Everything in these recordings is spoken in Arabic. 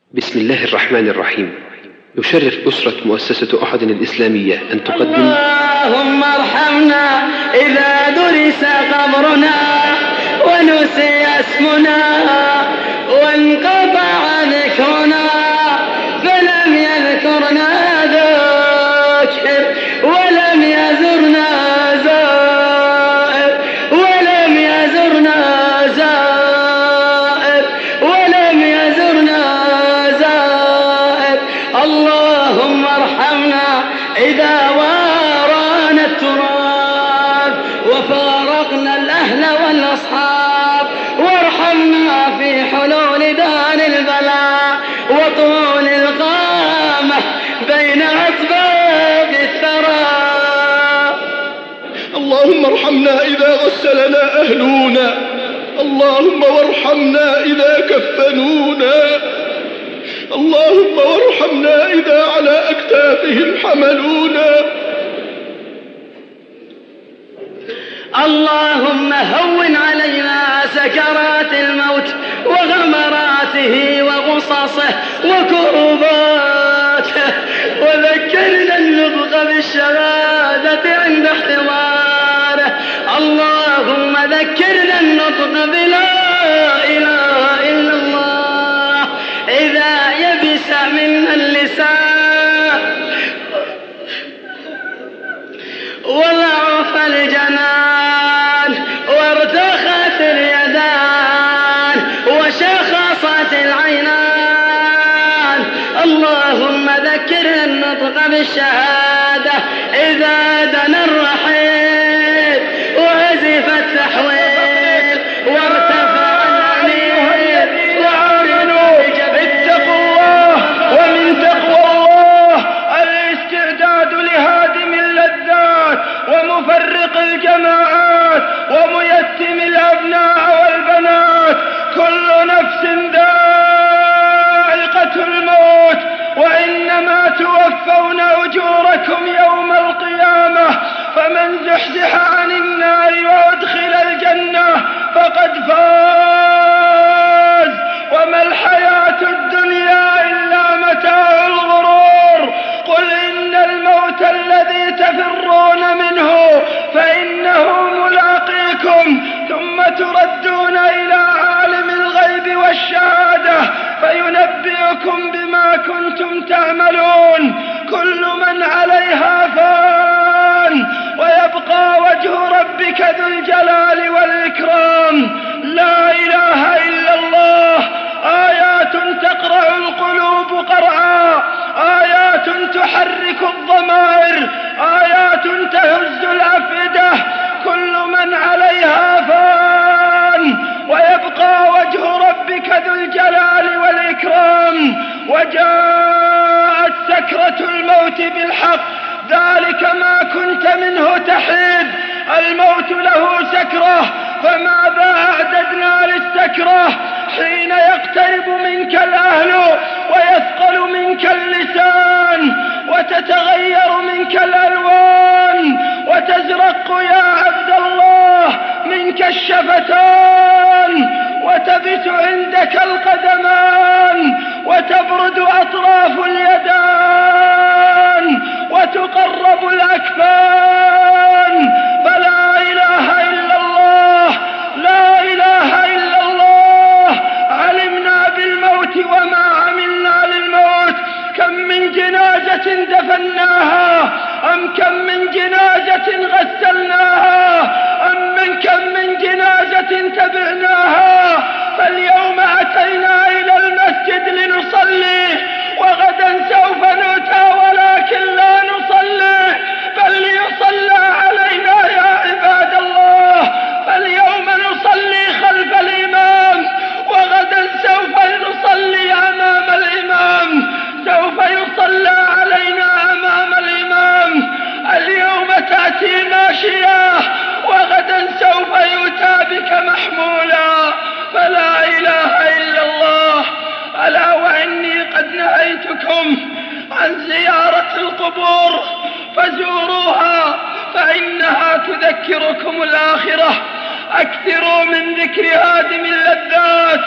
بسم الله الرحمن الرحيم. يشرف أسرة مؤسسة أحد الإسلامية أن تقدم اللهم ارحمنا إذا درس قبرنا ونسي اسمنا وانقطع ذكرنا فلم يذكرنا ذاكر ولم يزرنا زائر ولم يزرنا زائر ولم يزرنا زائر. اللهم ارحمنا إذا وارانا التراب وفارقنا الأهل والأصحاب، وارحمنا في حلول دار البلاء وطول القامة بين أطباق الثرى. اللهم ارحمنا إذا غسلنا أهلنا، اللهم وارحمنا إذا كفنونا، اللهم وارحمنا إذا على أكتافهم حملونا. اللهم هون علينا سكرات الموت وغمراته وغصصه وكرباته، وذكرنا النطق بالشهادة عند احتضاره. اللهم ذكرنا النطق بلا إله إلا الله إذا يبس منا اللسان وضعف الجنان وارتخت اليدان وشخصت العينان. اللهم ذكرنا النطق بالشهادة إذا دنا الرحيل وهزف التحويل وارتفع الأنير وعرنوا. اتقوا الله، ومن تقوى الله الاستعداد لهادم اللذات ومفرق الجماعات وميتم الأبناء والبنات. كل نفس ذائقة الموت، وإنما توفون أجوركم يوم القيامة. فمن زحزح عن النار وأدخل الجنة فقد فاز، وما الحياة الدنيا إلا متاع الغرور. قل إن الموت الذي تفرون منه فإنه ملاقيكم، ثم تردون إلى عالم الغيب والشهادة فينبئكم بما كنتم تعملون. كل من عليها فان، ويبقى وجه ربك ذو الجلال والإكرام. لا إله إلا الله. آيات تقرع القلوب قرعا، آيات تحرك الضمائر، آيات تهز الأفئدة. كل من عليها فان، ويبقى وجه ربك ذو الجلال والإكرام. وجاءت سكرة الموت بالحق، ذلك ما كنت منه تحيد. الموت له سكرة، فماذا أعددنا للسكرة؟ حين يقترب منك الأهل ويثقل منك اللسان وتتغير منك الألوان وتزرق يا عبد الله منك الشفتان وتبت عندك القدمان وتبرد أطراف اليدان وتقرب الأكفان. فلا إله إلا الله، لا إله إلا الله. علمنا بالموت وما عملنا للموت. كم من جنازة دفناها، أم كم من جنازة غسلناها، كم من جنازة تبعناها. فاليوم أتينا إلى المسجد لنصلي، وغدا سوف نؤتى ولكن لا نصلي، بل ليصلى علينا يا عباد الله. فاليوم نصلي خلف الإمام، وغدا سوف نصلي أمام الإمام، سوف يصلى علينا أمام الإمام. اليوم تأتي ماشية، وغدا سوف يؤتى بك محمولا. فلا إله إلا الله. ألا وإني قد نهيتكم عن زيارة القبور، فزوروها فإنها تذكركم الآخرة. أكثروا من ذكر هادم اللذات،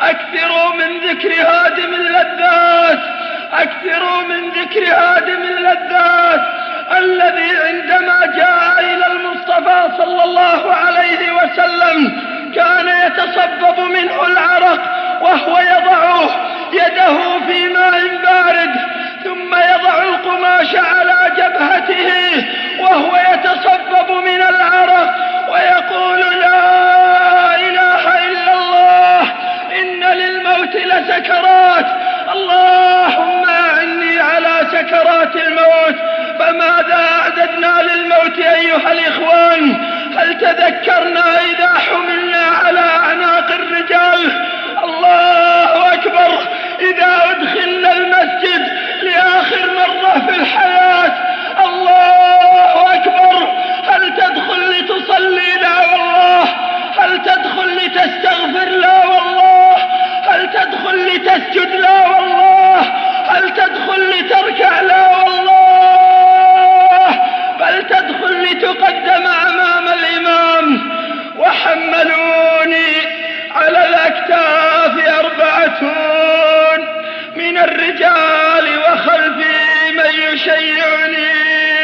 أكثروا من ذكر هادم اللذات، أكثروا من ذكر هادم اللذات الذي عندما جاء إلى المصطفى صلى الله عليه وسلم كان يتصبب منه العرق وهو يضع يده في ماء بارد ثم يضع القماش على جبهته وهو يتصبب من العرق ويقول لا إله إلا الله إن للموت لسكرات، اللهم أعني على سكرات الموت. فماذا أعددنا للموت أيها الإخوان؟ هل تذكرنا إذا حملنا على أعناق الرجال؟ الله أكبر، إذا أدخلنا المسجد لآخر مرة في الحياة، الله أكبر، هل تدخل لتصلي؟ لا والله. هل تدخل لتستغفر؟ لا والله. هل تدخل لتسجد؟ لا والله. هل تدخل لتركع؟ لا والله، بل تدخل لتقدم أمام الإمام. وحملوني على الأكتاف 4 من الرجال وخلفي من يشيعني،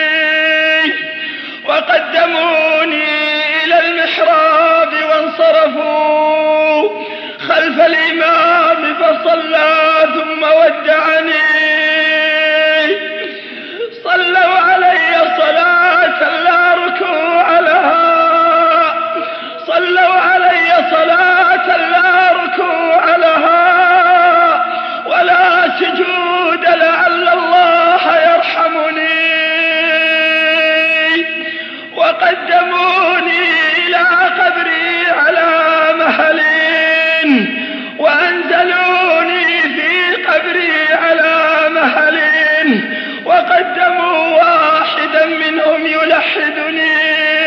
وقدموني إلى المحراب وانصرفوا خلف الإمام فصلى ثم ودعني. صلوا علي صلاة لا ركوع لها، صلوا علي صلاة لا ركوع لها ولا سجود لعل الله يرحمني. وقدموني إلى قبري على مهل وأنزلوني في قبري على مهل، وقدموا واحدا منهم يلحدني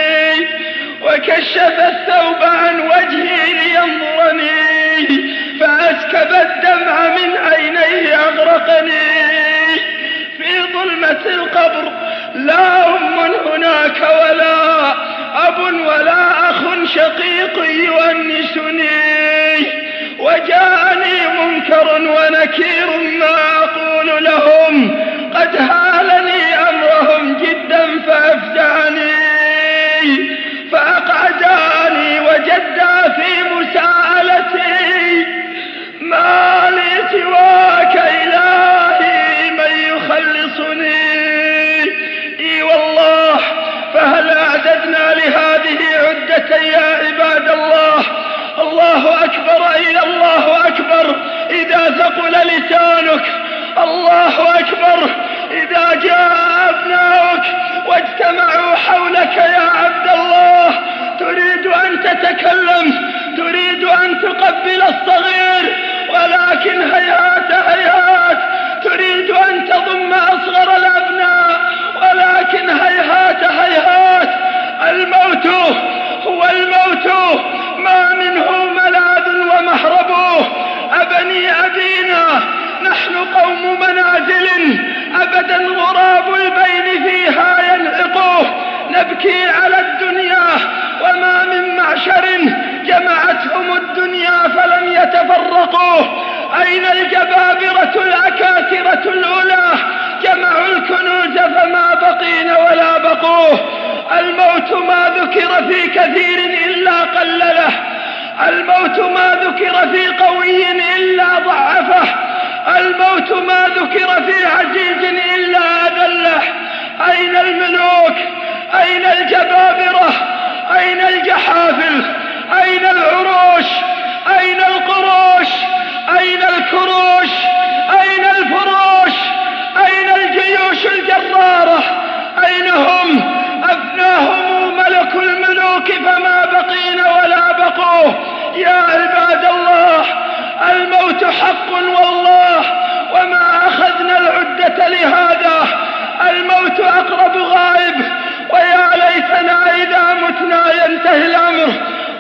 وكشف الثوب عن وجهي لينظرني فأسكب الدمع من عينيه أغرقني. في ظلمة القبر لا أم هناك ولا أب ولا أخ شقيق يؤنسني، وجاءني منكر ونكير ما أقول لهم، قد هالني أمرهم جدا فأفزعني، فأقعداني وجدا في مساءلتي، ما لي سواك إلهي من يخلصني. إي والله، فهل أعددنا لهذه عدة يا عباد الله؟ الله أكبر، إلى الله أكبر إذا ثقل لسانك، الله أكبر إذا جاء أبناؤك واجتمعوا حولك يا عبد الله، تريد أن تتكلم، تريد أن تقبل الصغير، ولكن هيهات هيهات، تريد أن تضم أصغر الأبناء، ولكن هيهات هيهات، الموت هو الموت، ما منه ملاذ ومهرب. أبني أبينا، نحن قوم منازل أبدا غراب البين فيها ينعقه، نبكي على الدنيا وما من معشر جمعتهم الدنيا فلم يتفرقوا. أين الجبابرة الأكاسرة الأولى؟ جمعوا الكنوز فما بقين ولا بقوه. الموت ما ذكر في كثير إلا قلله، الموت ما ذكر في قوي إلا ضعفه، الموت ما ذكر في عزيز إلا أذله. أين الملوك؟ أين الجبابرة؟ أين الجحافل؟ أين العروش؟ أين القروش؟ أين الكروش؟ أين الفروش؟ أين الجيوش الجرارة؟ أين هم؟ أفناهم ملك الملوك فما بقين ولا بقوه. يا عباد الله، الموت حق والله، وما أخذنا العدة لهذا. الموت أقرب غائب، ويا ليتنا إذا متنا ينتهي الأمر،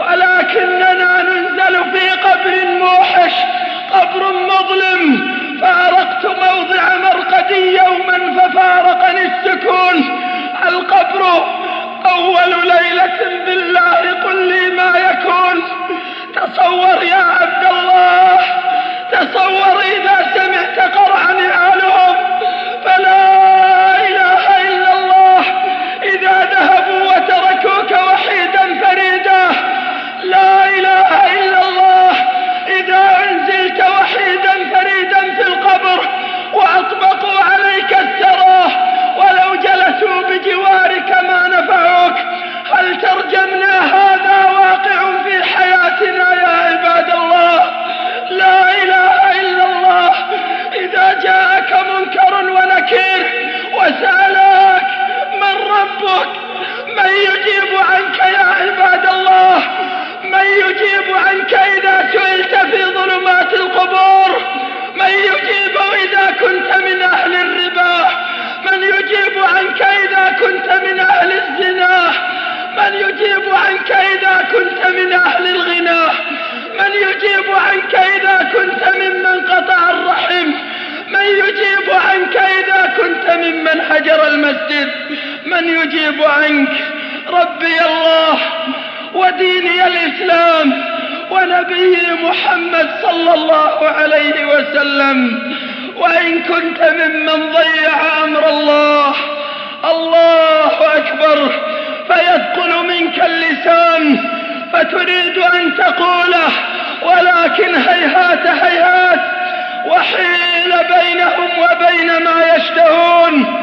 ولكننا ننزل في قبر موحش، قبر مظلم. فارقت موضع مرقدي يوما ففارقني السكون. القبر أول ليلة بالله قل لي ما يكون، تصور يا عبد الله، تصور إذا سمعت قرع نعالهم، فلا إله إلا الله إذا ذهبوا وتركوك وحيدا فريدا، لا إله إلا الله إذا أنزلت وحيدا فريدا في القبر وأطبقوا عليك الثرى ولو جلسوا بجوارك ما نفعوك. هل ترجمنا هذا واقع في حياتنا يا عباد الله؟ لا إله إلا الله إذا جاءك منكر ونكير وسألك من ربك، من يجيب عنك يا عباد الله؟ من يجيب عنك إذا سئلت في ظلمات القبور؟ من يجيب إذا كنت من أهل الربا؟ من يجيب عنك إذا كنت من أهل الزنا؟ من يجيب عنك إذا كنت من أهل الغنى؟ من يجيب عنك إذا كنت ممن قطع الرحم؟ من يجيب عنك إذا كنت ممن هجر المسجد؟ من يجيب عنك؟ ربي الله وديني الإسلام ونبي محمد صلى الله عليه وسلم. وإن كنت ممن ضيع أمر الله، الله أكبر، فيثقل منك اللسان فتريد أن تقوله، ولكن هيهات هيهات وحيل بينهم وبين ما يشتهون.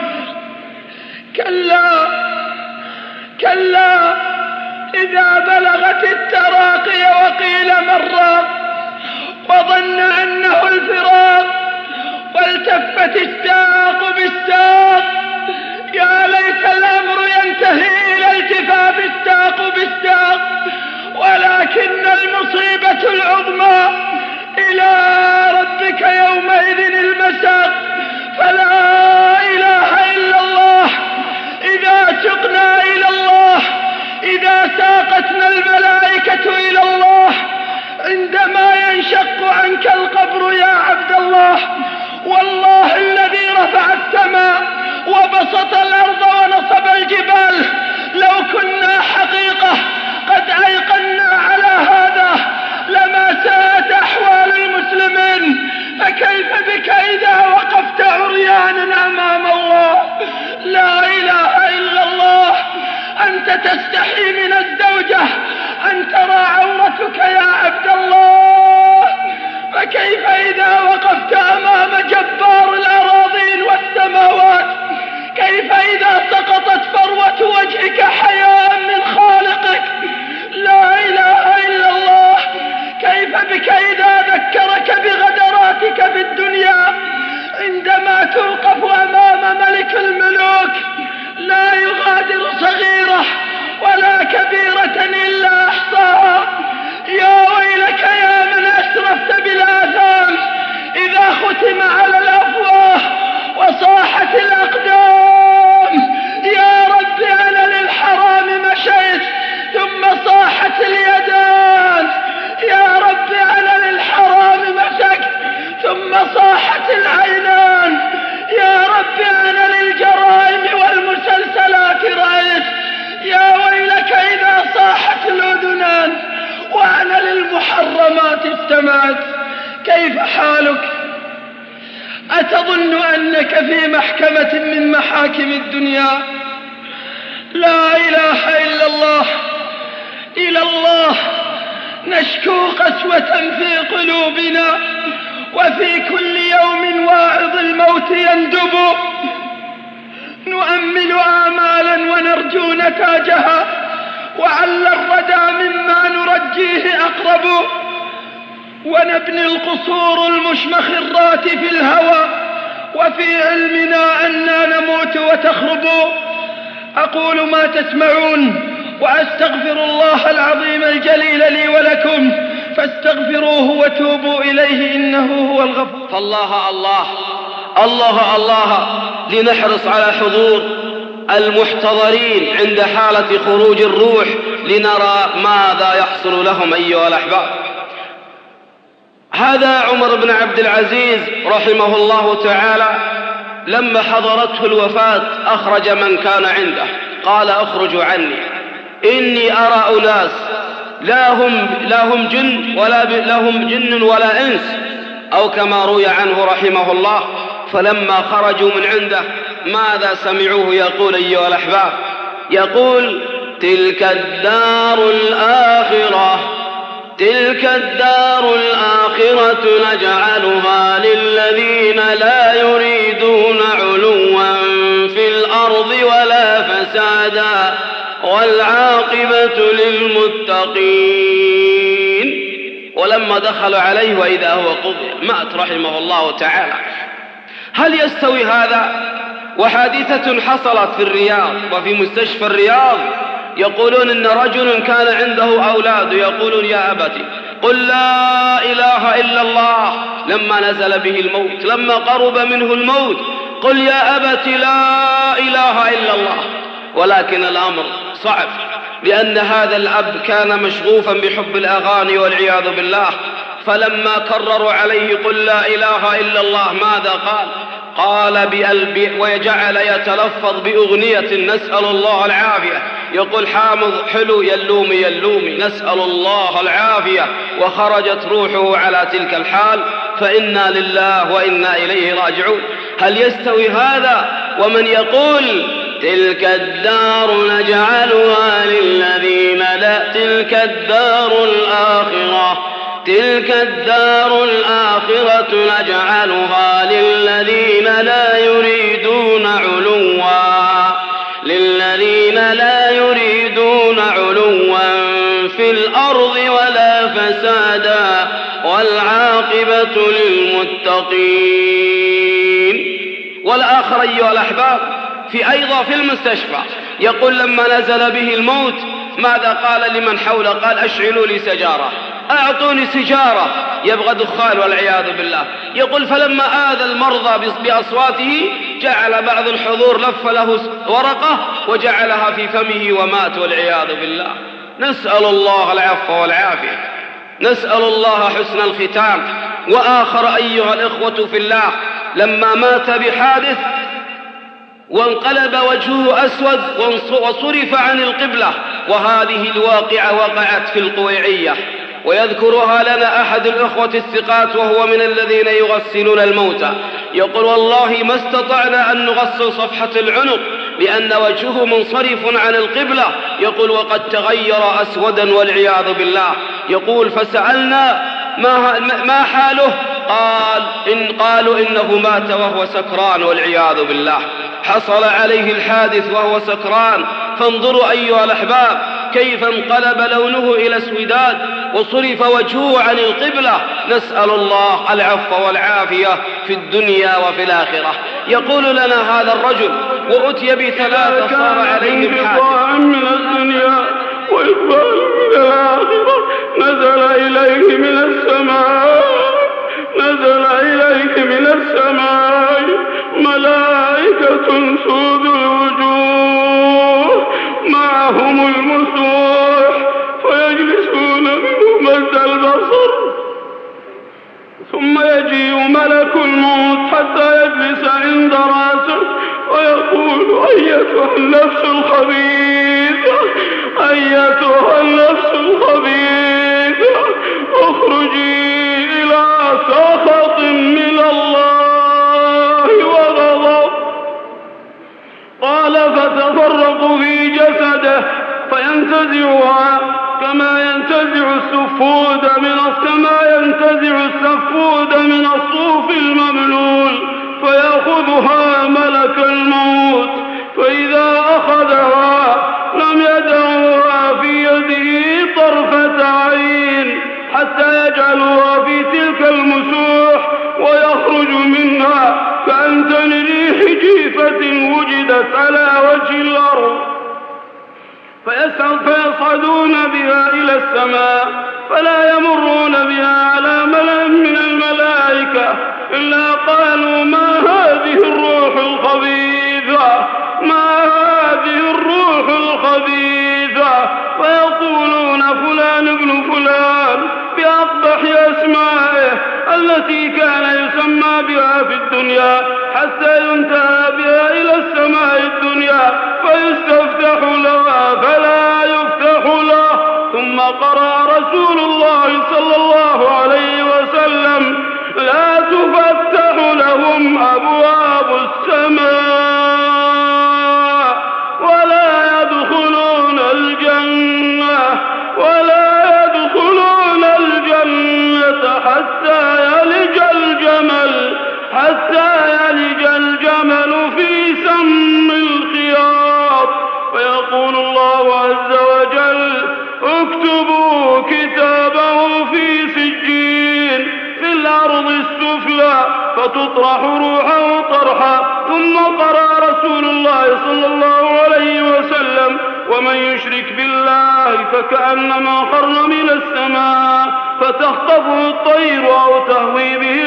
كلا كلا إذا بلغت التراقي وقيل مرة وظن أنه الفراق والتفت الساق بالساق، يا ليت الأمر ينتهي إلى التفاف الساق بالساق، ولكن المصيبة العظمى إلى ربك يومئذ المساق. فلا إله إلا الله إذا سقنا إلى الله، إذا ساقتنا الملائكة إلى الله، عندما ينشق عنك القبر يا عبد الله، والله الذي رفع السماء وبسط الأرض ونصب الجبال، لو كنا حقيقة قد أيقنا على هذا لما ساءت أحوال المسلمين، فكيف بك إذا وقفت عريانا أمام الله؟ لا إله إلا الله. أنت تستحي من الزوجة أن ترى عورتك يا عبد الله، فكيف إذا وقفت أمام جبار الأراضين والسماوات؟ كيف إذا سقطت فروة وجهك حياء من خالقك؟ لا إله إلا الله. كيف بك إذا ذكرك بغدراتك في الدنيا عندما توقف أمام ملك الملوك لا يغادر صغيرة ولا كبيرة إلا أحصاها؟ يا ويلك يا من أسرفت بالآثام إذا ختم على الأفواه وصاحت الأقدام. يا رب أنا للحرام مشيت ثم صاحت اليدان، يا رب أنا للحرام مسكت ثم صاحت العينان، يا رب أنا للجرائم والمسلسلات رأيت، يا ويلك إذا صاحت الأذنان وأنا للمحرمات استمعت. كيف حالك؟ أتظن أنك في محكمة من محاكم الدنيا؟ لا إله إلا الله. إلى الله نشكو قسوة في قلوبنا، وفي كل يوم واعظ الموت يندب، نؤمل آمالا ونرجو نتاجها، وعل الردى مما نرجيه أقرب، ونبني القصور المشمخرات في الهوى، وفي علمنا أننا نموت وتخرب. أقول ما تسمعون وأستغفر الله العظيم الجليل لي ولكم، فاستغفروه وتوبوا إليه إنه هو الغفور. فالله الله الله الله لنحرص على حضور المحتضرين عند حالة خروج الروح لنرى ماذا يحصل لهم أيها الأحباب. هذا عمر بن عبد العزيز رحمه الله تعالى لما حضرته الوفاة أخرج من كان عنده، قال اخرجوا عني إني أرى أناس لا هم جن ولا إنس، أو كما روي عنه رحمه الله. فلما خرجوا من عنده ماذا سمعوه يقول أيها الأحباب؟ يقول: تلك الدار الآخرة نجعلها للذين لا يريدون علوا في الأرض ولا فسادا والعاقبة للمتقين. ولما دخلوا عليه وإذا هو قضي مات رحمه الله تعالى. هل يستوي هذا وحادثة حصلت في الرياض وفي مستشفى الرياض؟ يقولون إن رجل كان عنده أولاد يقولون: يا أبتي قل لا إله إلا الله. لما نزل به الموت، لما قرب منه الموت، قل يا أبتي لا إله إلا الله. ولكن الأمر صعب، لأن هذا الأب كان مشغوفا بحب الأغاني والعياذ بالله. فلما كرروا عليه قل لا إله إلا الله ماذا قال؟ قال وجعل يتلفظ بأغنية نسأل الله العافية، يقول: حامض حلو يلومي يلومي نسأل الله العافية. وخرجت روحه على تلك الحال، فإنا لله وإنا إليه راجعون. هل يستوي هذا ومن يقول: تلك الدار نجعلها للذين لا تلك الدار الآخرة نجعلها للذين لا يريدون علوا في الأرض ولا فسادا والعاقبة للمتقين. والآخر أيها الأحباب أيضا في المستشفى يقول: لما نزل به الموت ماذا قال لمن حوله؟ قال: أشعلوا لي سجارة، أعطوني سجارة، يبغى دخان والعياذ بالله. يقول: فلما آذى المرضى بأصواته جعل بعض الحضور لف له ورقة وجعلها في فمه ومات والعياذ بالله. نسأل الله العفو والعافية، نسأل الله حسن الختام. وآخر أيها الإخوة في الله لما مات بحادث وانقلب وجهه أسود وصرف عن القبلة، وهذه الواقعة وقعت في القويعية، ويذكرها لنا أحد الأخوة الثقات وهو من الذين يغسلون الموتى. يقول: والله ما استطعنا أن نغسل صفحة العنق لأن وجهه منصرف عن القبلة. يقول: وقد تغير أسودا والعياذ بالله. يقول: فسألنا ما حاله؟ قالوا إنه مات وهو سكران والعياذ بالله. حصل عليه الحادث وهو سكران. فانظروا أيها الأحباب كيف انقلب لونه إلى اسوداد وصرف وجهه عن القبلة. نسأل الله العفو والعافية في الدنيا وفي الآخرة. يقول لنا هذا الرجل وأتي بثلاثة صار عليهم حادث من الدنيا وإقبال من الآخرة. نزل إليه من السماء ملائكة سود الوجوه معهم المسوح فيجلسون منه مد البصر، ثم يجيء ملك الموت حتى يجلس عند راسه ويقول: أيتها النفس الخبيثة اخرجي إلى سخط من الله وغضب. قال: فتفرق في جسده فينتزعها كما ينتزع السفود من الصوف المبلول، فيأخذها ملك الموت، فإذا أخذها لم يدعها في يده طرفة عين حتى يجعلها في تلك المسوح ويخرج منها كأنتن ريح جيفة وجدت على وجه الأرض، فيصعدون بها إلى السماء فلا يمرون بها على ملأ من الملائكة إلا قالوا: ما هذه الروح الخبيثة، ويقولون: فلان ابن فلان بأقبح أسمائه التي كان يسمى بها في الدنيا، حتى ينتهى بها إلى السماء الدنيا فيستفتح لها فلا يفتح له، ثم قرأ رسول الله صلى الله عليه وسلم: لا تفتح لهم أبواب السماء ولا يدخلون الجنة حتى يلج الجمل في سم الخياط. فيقول الله عز وجل: اكتبوا كتابه في سجين في الأرض السفلى فتطرح روحه طرحا. ثم قرأ رسول الله صلى الله عليه وسلم: ومن يشرك بالله فكأنما خر من السماء فتخطفه الطير أو تهوي به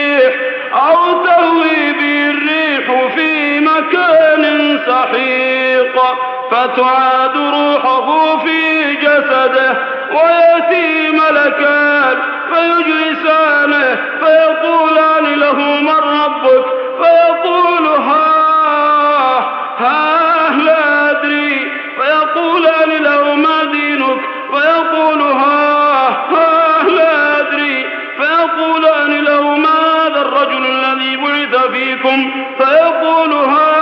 الريح في مكان سحيق فتعاد روحه في جسده، ويأتي ملكان فيجلسانه فيقولان له: من ربك؟ فيقول: ها لا أدري. فيقولان له: ما دينك؟ فيقول: ها لا أدري. فيقولان له: ما هذا الرجل الذي بعث فيكم؟ فيقول: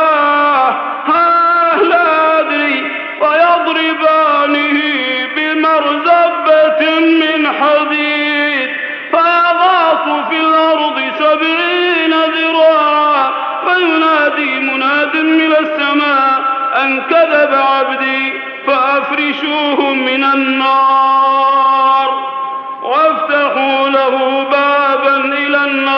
ها لا أدري. فيضربانه بمرزبة من حديد فيغاص في الأرض 70 ذراعا. فينادي مناد من السماء: أن كذب عبدي فأفرشوه من النار وافتحوا له بابا إلى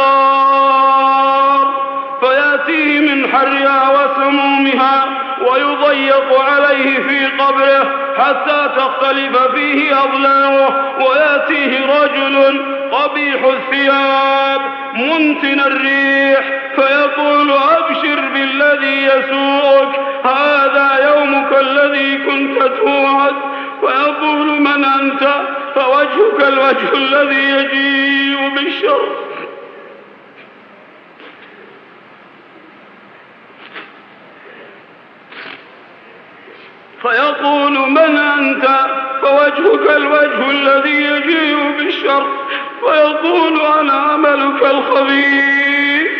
النار فيأتيه من حرها وسمومها ويضيق عليه في قبره حتى تختلف فيه أضلاعه. ويأتيه رجل قبيح الثياب منتن الريح فيقول: أبشر بالذي يسوءك، هذا يومك الذي كنت توعد. فيقول: من أنت؟ فوجهك الوجه الذي يجيء بالشر. فيقول: من أنت؟ فوجهك الوجه الذي يجيء بالشر. فيقول: أنا عملك الخبيث.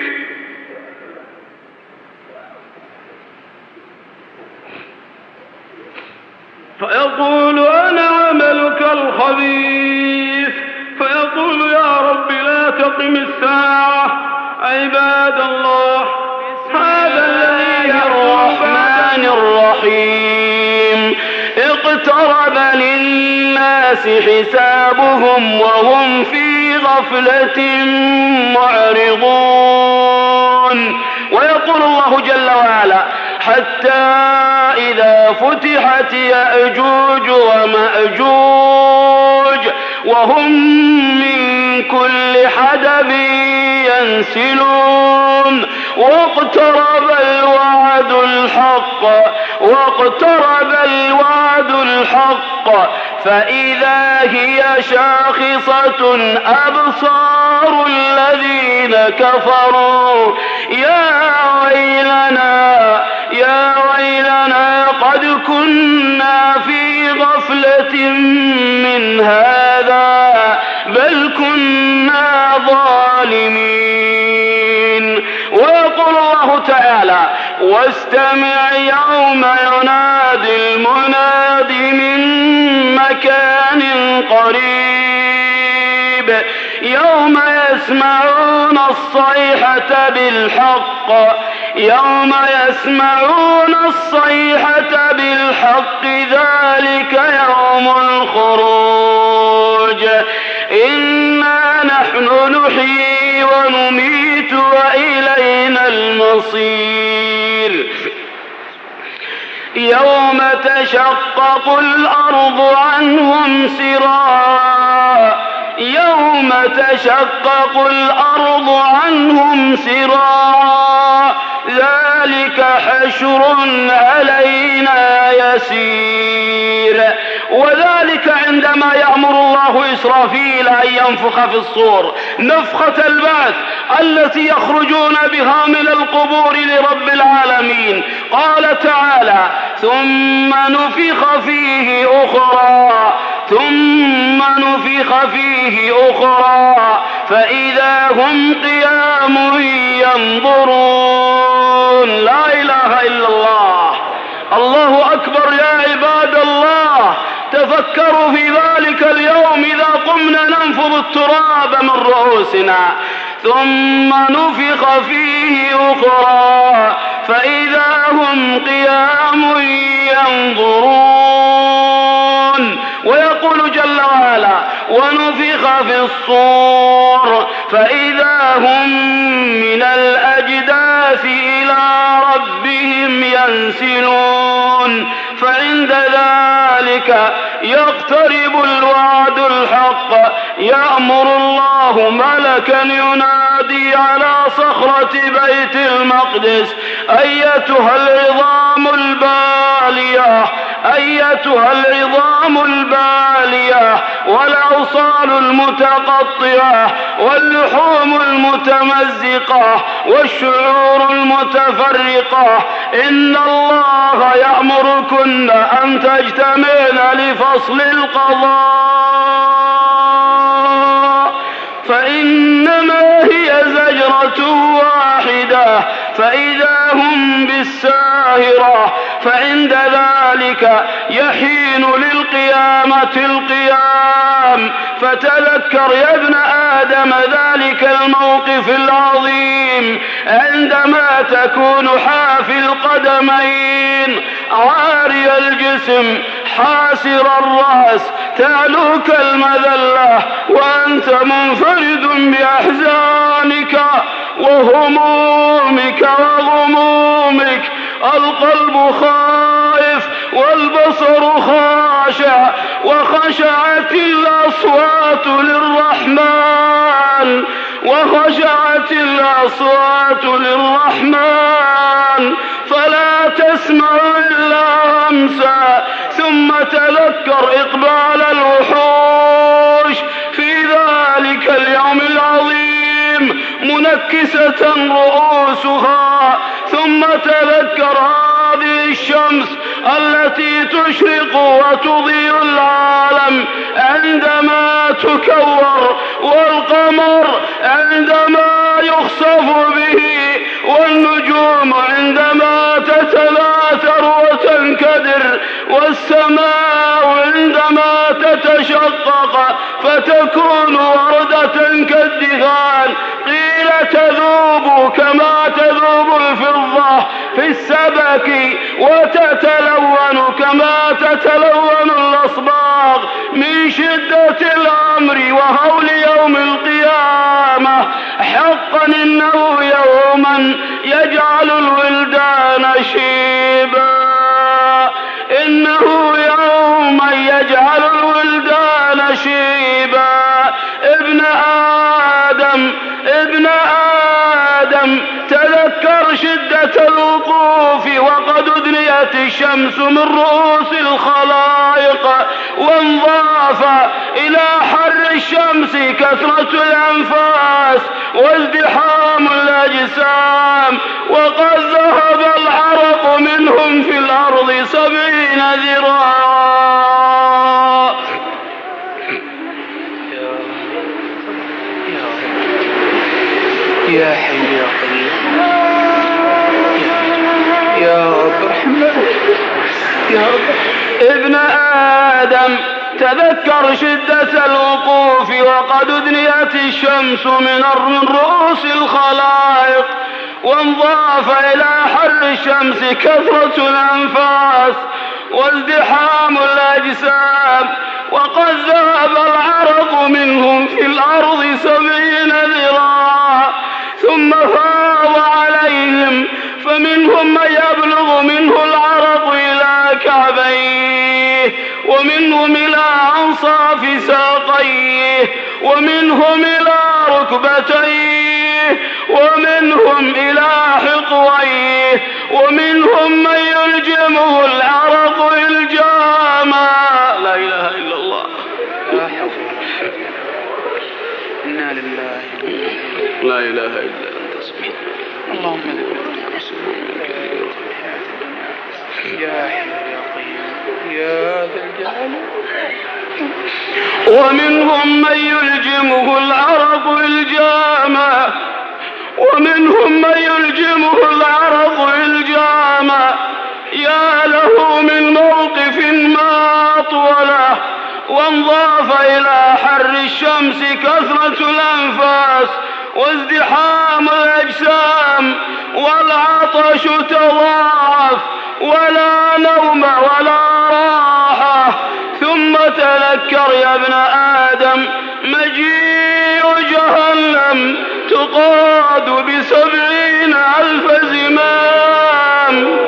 فيقول: أنا عملك الخبيث. فيقول: يا رب لا تقم الساعة. عباد الله، هذا الذي الرحمن الرحيم. اقترب للناس حسابهم وهم في غفلة معرضون. ويقول الله جل وعلا: حتى إذا فتحت يأجوج ومأجوج وهم من كل حدب ينسلون واقترب الوعد الحق فإذا هي شاخصة أبصار الذين كفروا يا ويلنا قد كنا في غفلة من هذا بل كنا ظالمين. ويقول الله تعالى: واستمع يوم ينادي المناد من مكان قريب يوم يسمعون الصيحة بالحق ذلك يوم الخروج. إنا نحن نحيي ونميت وإلينا المصير. يوم تشقق الأرض عنهم سراعا ذلك حشر علينا يسير. وذلك عندما يأمر الله إسرافيل أن ينفخ في الصور نفخة البعث التي يخرجون بها من القبور لرب العالمين. قال تعالى: ثم نفخ فيه أخرى ثم نفخ فيه أخرى فإذا هم قيام ينظرون. لا إله إلا الله. الله أكبر يا عباد الله. تفكروا في ذلك اليوم إذا قمنا ننفض التراب من رؤوسنا. ثم نفخ فيه أخرى فإذا هم قيام ينظرون. ويقول جل وعلا ونفخ في الصور فإذا هم من الأجداث إلى ربهم ينسلون. فعند ذلك يقترب الوعد الحق يأمر الله ملكا ينادي على صخرة بيت المقدس أيتها العظام البالية أيتها العظام البالية والأوصال المتقطعة واللحوم المتمزقة والشعور المتفرقة إن الله يأمركن أن تجتمعن لفصل القضاء فإنما هي زجرة واحدة فإذا هم بالساهرة. فعند ذلك يحين للقيامة القيام. فتذكر يا ابن آدم ذلك الموقف العظيم عندما تكون حافي القدمين عاري الجسم حاسر الرأس تعلوك المذلة وأنت منفرد بأحزانك وهمومك وغمومك. القلب خائف والبصر خاشع وخشعت الأصوات للرحمن وخشعت الأصوات للرحمن فلا تسمع إلا همسا. ثم تذكر إقبال الوحوش في ذلك اليوم العظيم منكسة رؤوسها. ثم تذكر هذه الشمس التي تشرق وتضيء العالم عندما تكور والقمر عندما يخسف به والنجوم عندما تتلاتر وتنكدر والسماء عندما تتشقق فتكون وردة كالدخان. قيل تذوب كما تذوب الفضة في السبك وتتلون كما تتلون الأصباغ من شدة الأمر وهول يوم القيامة. حقا إنه يوما يجعل الولدان شيبا إنه يوما يجعل الولدان شيبا. ابن آدم تذكر شدة الوقوف وقد أدنيت الشمس من رؤوس الخلائق وانضاف إلى حر الشمس كثرة الأنفاس وازدحام الأجسام وقد ذهب العرق منهم في الأرض 70 ذراعا. يا حي يا قيوم يا رب ارحمنا يا رب. ابن آدم تذكر شدة الوقوف وقد أدنيت الشمس من رؤوس الخلائق وانضاف إلى حر الشمس كثرة الأنفاس وازدحام الأجسام وقد ذهب العرق منهم في الأرض 70 ذراعا. ثم فاض عليهم فمنهم من يبلغ منه العرق إلى كعبيه ومنهم إلى أنصاف ساقيه ومنهم إلى ركبتيه ومنهم إلى حقويه ومنهم من يلجمه العرق إلجاما. لا إله إلا الله. لا حول إنا لله لا إله إلا أنت سبحانك اللهم يا حي يا قيوم يا ذا الجلال ومنهم من يلجمه العرق الجامة يا له من موقف ما أطوله. وانضاف إلى حر الشمس كثرة الأنفاس وازدحام الأجسام والعطش تضاعف ولا نوم ولا راحة. ثم تذكر يا ابن آدم مجيء جهنم تقاد ب70,000 زمام.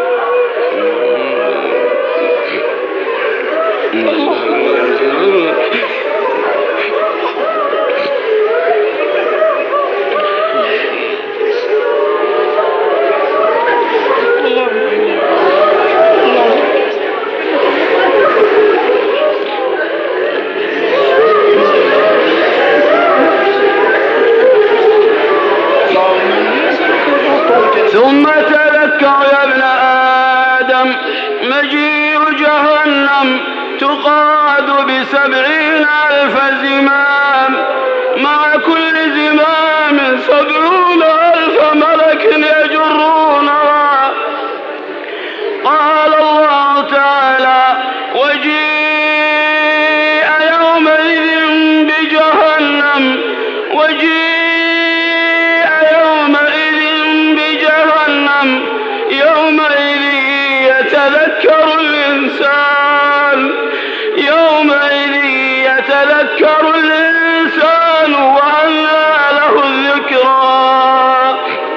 ثم تذكر يا ابن آدم مجيء جهنم تقاد ب70,000 زمام مع كل زمام 70,000 ملك يجرونها. قال الله تعالى وجيء يومئذ بجهنم يومئذ يتذكر الإنسان وأنى له الذكرى.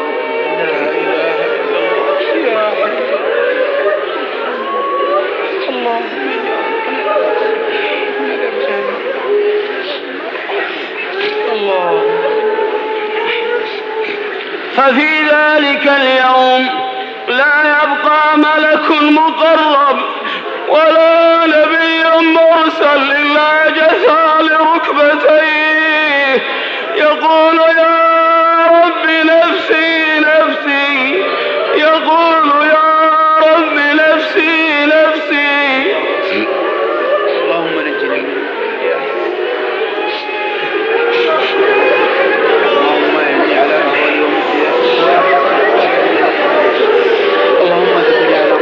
ففي ذلك اليوم لا يبقى ملك مقرب ولا نبي مرسل إلا جثى لركبتيه يقول يا رب نفسي نفسي، يقول يا رب نفسي نفسي. اللهم نجني اللهم اهدي على أهوال اللهم اهدي على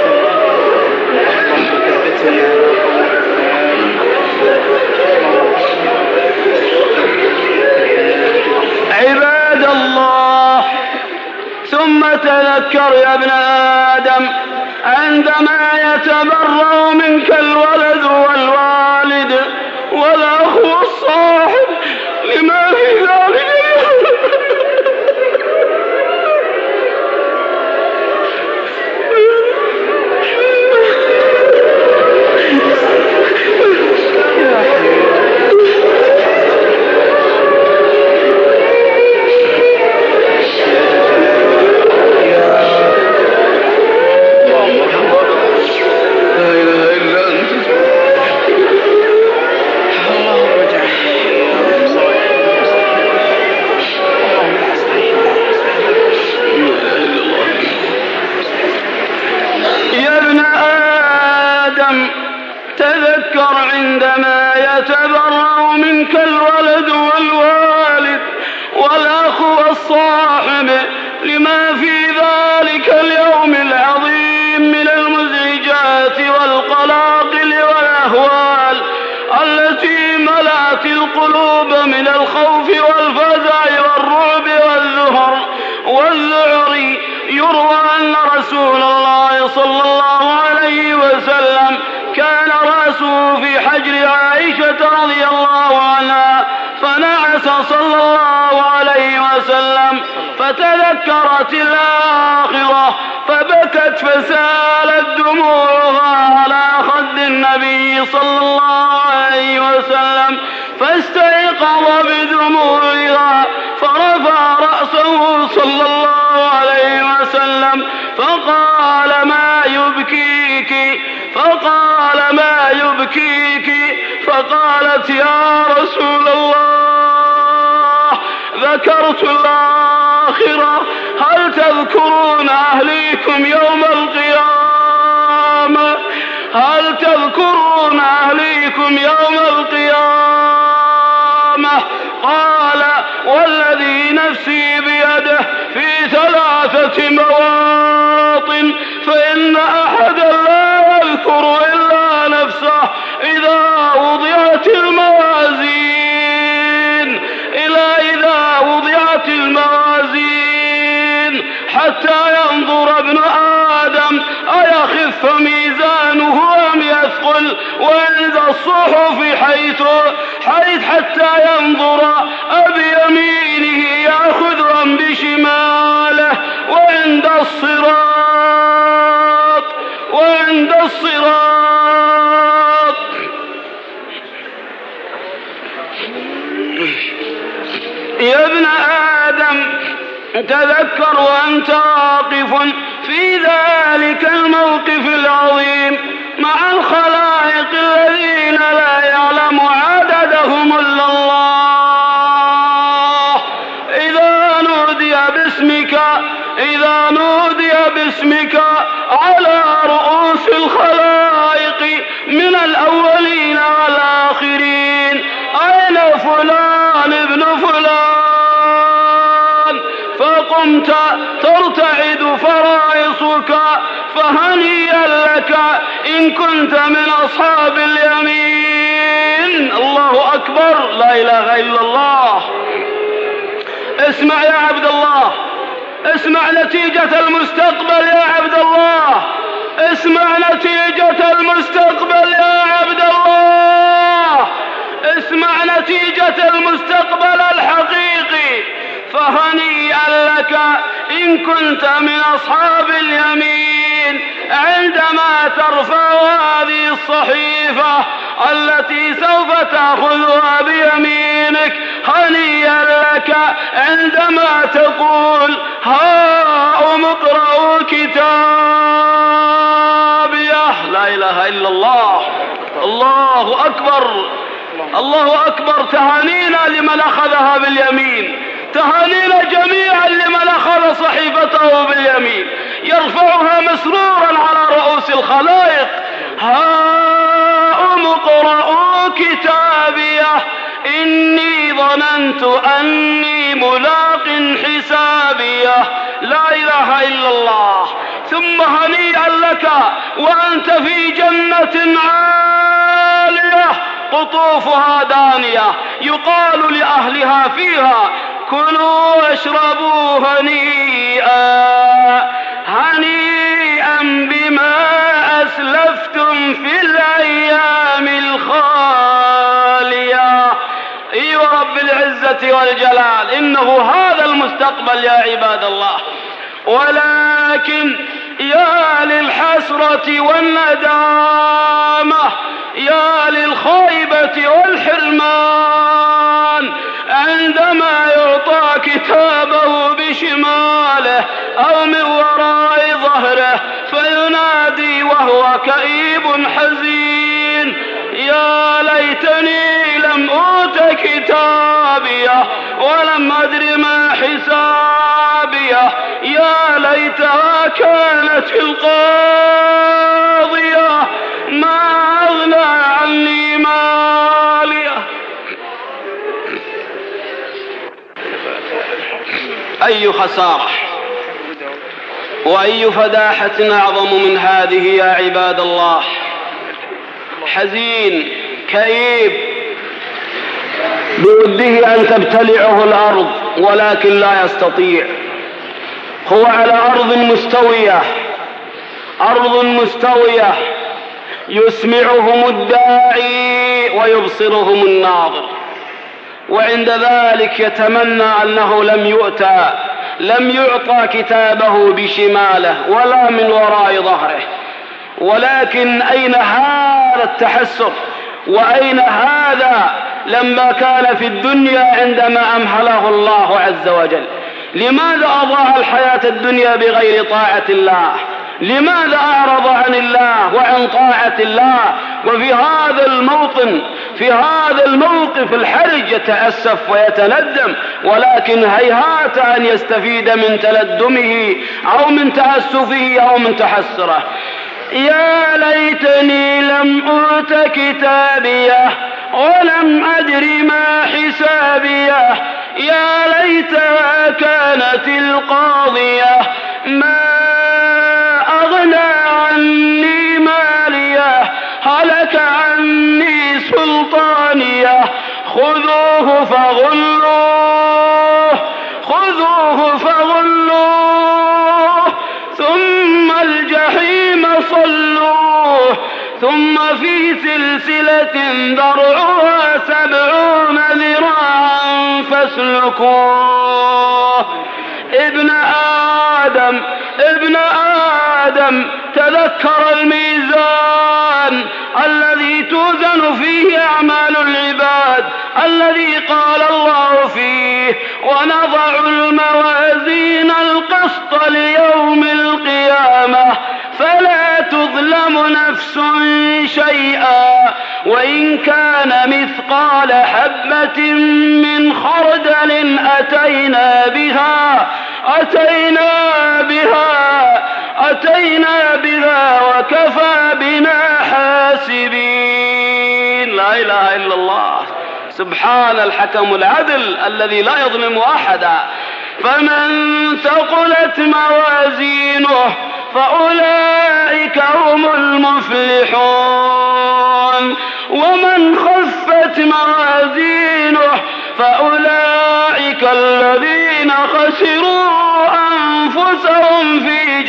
عباد الله، ثم تذكر يا ابن آدم عندما يتبرأ منك الولد والوالد والأخ والصاحب لما في ذلك عندما يتبرأ منك الولد والوالد والأخ والصاحب لما في ذلك اليوم العظيم من المزعجات والقلاقل والأهوال التي ملأت القلوب من الخوف والفزع والرعب والذعر. يروى أن رسول الله صلى الله عليه وسلم كان رأسه في حجر عائشة رضي الله عنها فنعس صلى الله عليه وسلم فتذكرت الآخرة فبكت فسالت دموعها على خد النبي صلى الله عليه وسلم فاستيقظ بدموعها فرفع رأسه صلى الله عليه وسلم فقال ما يبكيك؟ فقال ما يبكيك؟ فقالت يا رسول الله ذكرت الآخرة، هل تذكرون أهليكم يوم القيامة؟ هل تذكرون أهليكم يوم القيامة؟ قال والذي نفسي بيده في 3 مواطن، فإن أحدا لا يذكر إلا نفسه إذا وضعت الموازين حتى ينظر ابن آدم أيخف ميزانه أم يثقل، وعند الصحف حيث حتى ينظر أبيمينه يأخذ أم بشماله، وعند الصراط يا ابن آدم تذكر وأنت واقف في ذلك الموقف العظيم مع الخلائق الذين لا يعلم عددهم إلا الله. إذا نودي باسمك على رؤوس الخلائق من الأولين والآخرين، أين فلان ابن فلان؟ فقمت ترتعد فرائصك، فهنيئا لك إن كنت من أصحاب اليمين. الله أكبر، لا إله إلا الله. اسمع يا عبد الله، اسمع نتيجة المستقبل يا عبد الله، اسمع نتيجة المستقبل يا عبد الله، اسمع نتيجة المستقبل الحقيقي. فهنيئا لك إن كنت من أصحاب اليمين عندما ترفع هذه الصحيفة التي سوف تأخذها بيمينك. هنيئا لك عندما تقول هاؤم اقرءوا كتابيه. لا إله إلا الله. الله أكبر، الله أكبر. تهانينا لمن أخذها باليمين، تهانينا جميعا لمن أخذ صحيفته باليمين، يرفعها مسرورا على رؤوس الخلائق. هاؤم اقرءوا كتابيه إني ظننت أني ملاق حسابيه. لا إله إلا الله. ثم هنيئا لك وأنت في جنة عالية قطوفها دانية، يقال لأهلها فيها كلوا واشربوا هنيئا هنيئا بما أسلفتم في الأيام الخالية. أي رب العزة والجلال، إنه هذا المستقبل يا عباد الله. ولكن يا للحسرة والندامة، يا للخيبة والحرمان عندما يعطى كتابه بشماله أو من وراء ظهره فينادي وهو كئيب حزين: يا ليتني لم أوت كتابيه ولم أدر ما حسابيه، يا ليتها كانت القاضية ما أغنى عني ماليه. أي خسارة وأي فداحة أعظم من هذه يا عباد الله. حزين كئيب بوده أن تبتلعه الأرض ولكن لا يستطيع. هو على أرض مستوية يسمعهم الداعي ويبصرهم الناظر، وعند ذلك يتمنى أنه لم يعطى كتابه بشماله ولا من وراء ظهره. ولكن أين هذا التحسر وأين هذا لما كان في الدنيا عندما أمهله الله عز وجل؟ لماذا أضاع الحياة الدنيا بغير طاعة الله؟ لماذا أعرض عن الله وعن طاعة الله؟ وفي هذا الموطن في هذا الموقف الحرج يتأسف ويتندم، ولكن هيهات أن يستفيد من تلدمه أو من تأسفه أو من تحسره. يا ليتني لم أوت كتابيه ولم أدر ما حسابيه يا ليتها كانت القاضية ما أغنى عني ماليه هلك عني سلطانيه خذوه فغلوه ثم الجحيم صلوه ثم في سلسلة ذرعها 70 ذراعا فاسلكوه. ابن آدم تذكر الميزان الذي توزن فيه أعمال العباد الذي قال الله فيه ونضع الموازين القسط ليوم القيامة فلا تظلم نفس شيئا وإن كان مثقال حبة من خردل أتينا بها وكفى بنا حاسبين. لا إله إلا الله سبحان الحكم العدل الذي لا يظلم أحدا. فمن ثقلت موازينه فأولئك هم المفلحون ومن خفت موازينه فأولئك الذين خسروا أنفسهم في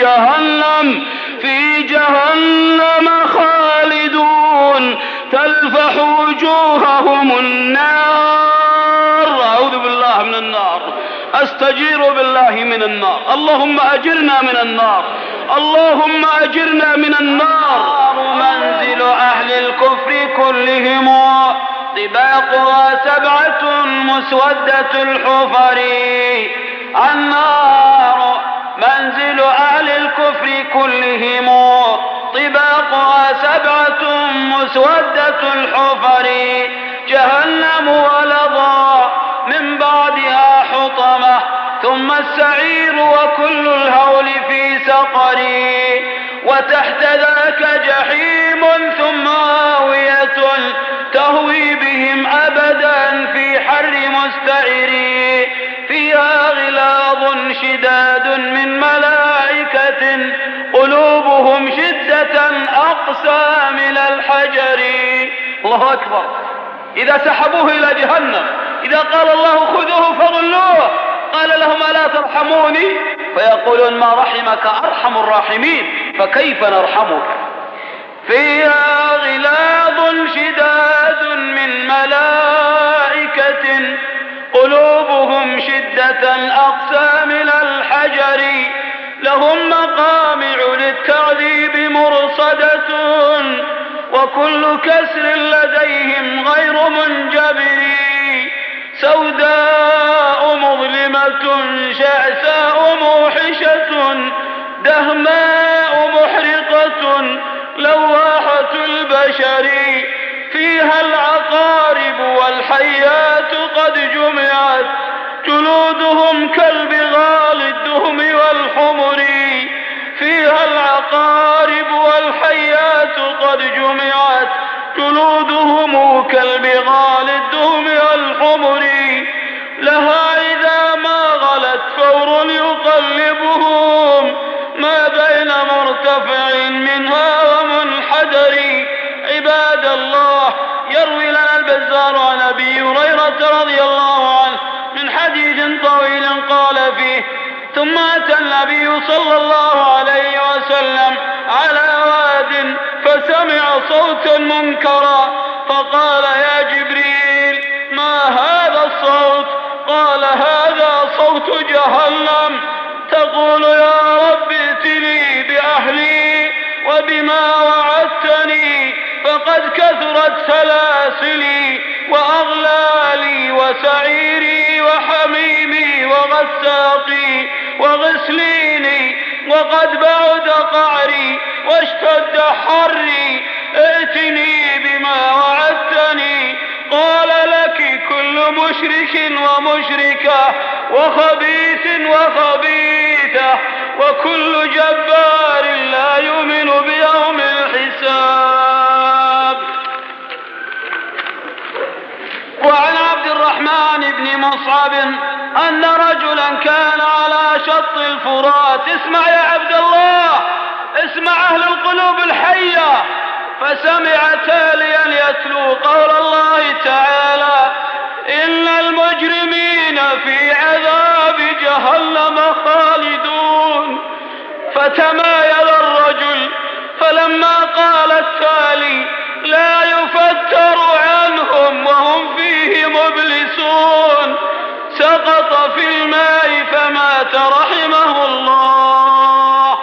جهنم خالدون تلفح وجوههم النار. أعوذ بالله من النار أستجير بالله من النار. اللهم أجرنا من النار اللهم أجرنا من النار. منزل أهل الكفر كلهم طباقها 7 مسودة الحفر. النار منزل أهل الكفر كلهم طباقها 7 مسودة الحفر. جهنم ولظى من بعدها حطمة ثم السعير وكل الهول في سقر. وتحت ذاك جحيم ثم هاوية تهوي بهم أبدا في حر مستعر. فيها غلاظ شداد من ملائكة قلوبهم شدة أقسى من الحجر. الله أكبر. إذا سحبوه إلى جهنم إذا قال الله خذوه فغلوه قال لهم ألا ترحموني فيقولون ما رحمك أرحم الراحمين فكيف نرحمك. فيها غلاظ شداد من ملائكة قلوبهم شدة أقسى من الحجر. لهم مقامع للتعذيب مرصدة وكل كسر لديهم غير منجبر. سوداء مظلمة شعثاء موحشة دهماء محرقة لواحة البشر. فيها العقارب والحيات قد جمعت جلودهم كالبغال الدهم والحمر. فيها العقارب والحيات قد جمعت جلودهم كالبغال الدهم والحمر. لها إذا ما غلت فور يقلبهم ما بين مرتفع منها ومنحدر. عباد الله يروي لنا البزار عن أبي هريرة رضي الله عنه من حديث طويل قال فيه ثم أتى النبي صلى الله عليه وسلم على واد فسمع صوتا منكرا فقال يا جبريل ما هذا الصوت؟ قال هذا صوت جهنم تقول يا رب ائتني بأهلي وبما وعدتني فقد كثرت سلاسلي وأغلالي وسعيري وحميمي وغساقي وغسليني وقد بعد قعري واشتد حري ائتني بما وعدتني. قال لك كل مشرك ومشركة وخبيث وخبيثة وكل جبار لا يؤمن بيوم مصعب أن رجلا كان على شط الفرات. اسمع يا عبد الله، اسمع أهل القلوب الحية. فسمع تاليا يتلو قول الله تعالى: إن المجرمين في عذاب جهنم خالدون. فتمايل الرجل، فلما قال التالي: لا يفتر عنهم وهم فيه مبلسون، سقط في الماء فمات رحمه الله.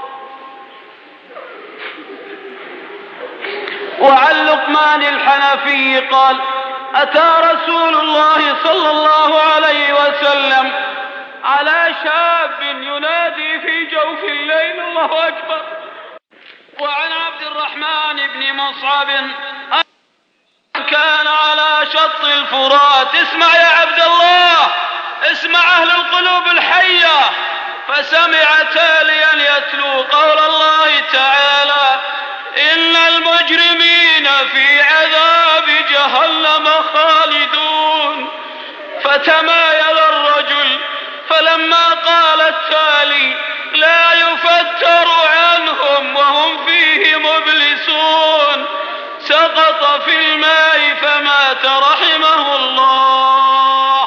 وعن لقمان الحنفي قال: أتى رسول الله صلى الله عليه وسلم على شاب ينادي في جوف الليل. الله أكبر. وعن عبد الرحمن بن مصعب كان على شط الفرات. اسمع يا عبد الله، اسمع أهل القلوب الحية. فسمع تاليا يتلو قول الله تعالى: إن المجرمين في عذاب جهنم خالدون. فتمايل الرجل، فلما قال التالي: لا يفتر عنهم وهم فيه مبلسون، سقط في الماء فمات رحمه الله.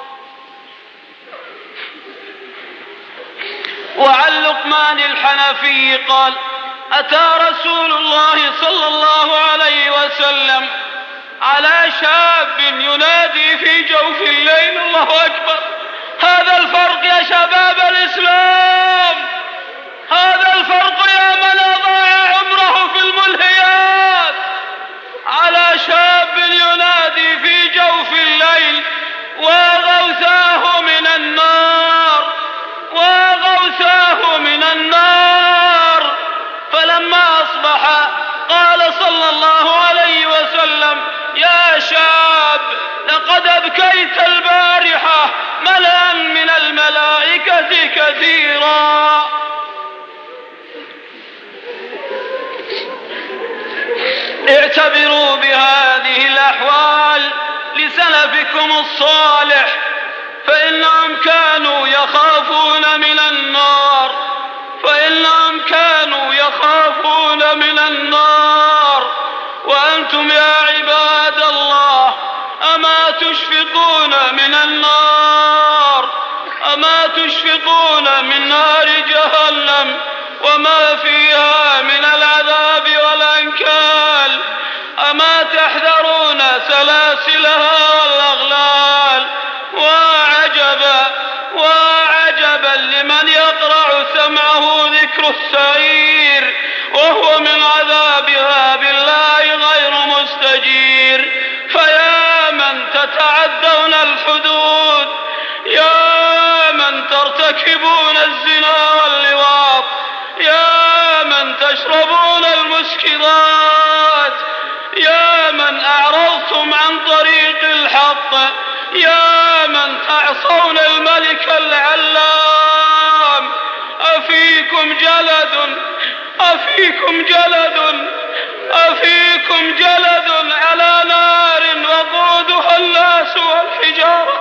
وعن لقمان الحنفي قال: أتى رسول الله صلى الله عليه وسلم على شاب ينادي في جوف الليل. الله أكبر. هذا الفرق يا شباب الإسلام، هذا الفرق يا من أضاع عمره في الملهيات. على شاب ينادي في جوف الليل: وغوثاه من النار، وغوثاه من النار. فلما أصبح قال صلى الله عليه وسلم: يا شاب، لقد أبكيت البارحة ملأ من الملائكة كثيرا. اعتبروا بهذه الأحوال لسلفكم الصالح، فإنهم كانوا يخافون من النار، فإنهم كانوا يخافون من النار. وأنتم يا عباد الله أما تشفقون من النار؟ أما تشفقون من نار جهنم وما فيها من العذاب والأنكال؟ أما تحذرون سلاسلها والأغلال؟ وعجبا لمن يقرع سمعه ذكر السعير وهو من عذابها بالله غير مستجير. فيا من تتعدون الحدود، يا من ترتكبون الزنا واللواط، يا من تشربون المسكرات، يا من أعرضتم عن طريق الحق، يا من تعصون الملك العلام، أفيكم جلد، أفيكم جلد، أفيكم جلد على نار وقودها الناس والحجارة.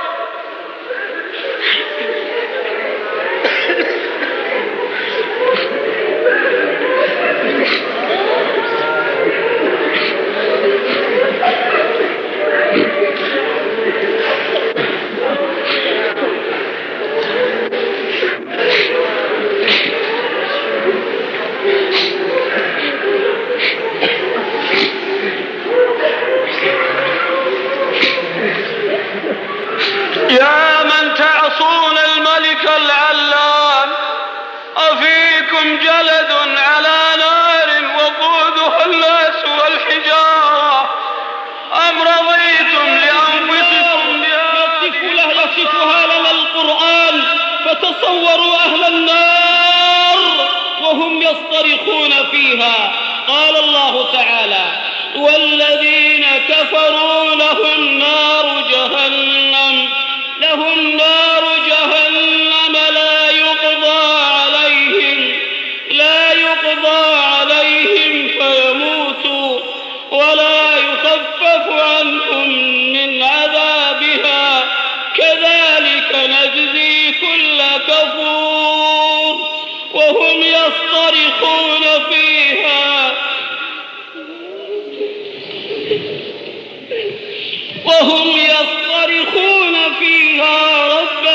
يا من تعصون الملك العلام، أفيكم جلد على نار وقودها الناس والحجارة، أم رضيتم لأنفسكم يصفها لنا القرآن فتصوروا أهل النار وهم يصطرخون فيها. قال الله تعالى: والذين كفروا لهم نار جهنم، لهم نار جهنم لا يقضى عليهم فيموتوا ولا يخفف عنهم من عذابها، كفور وهم يصطرخون فيها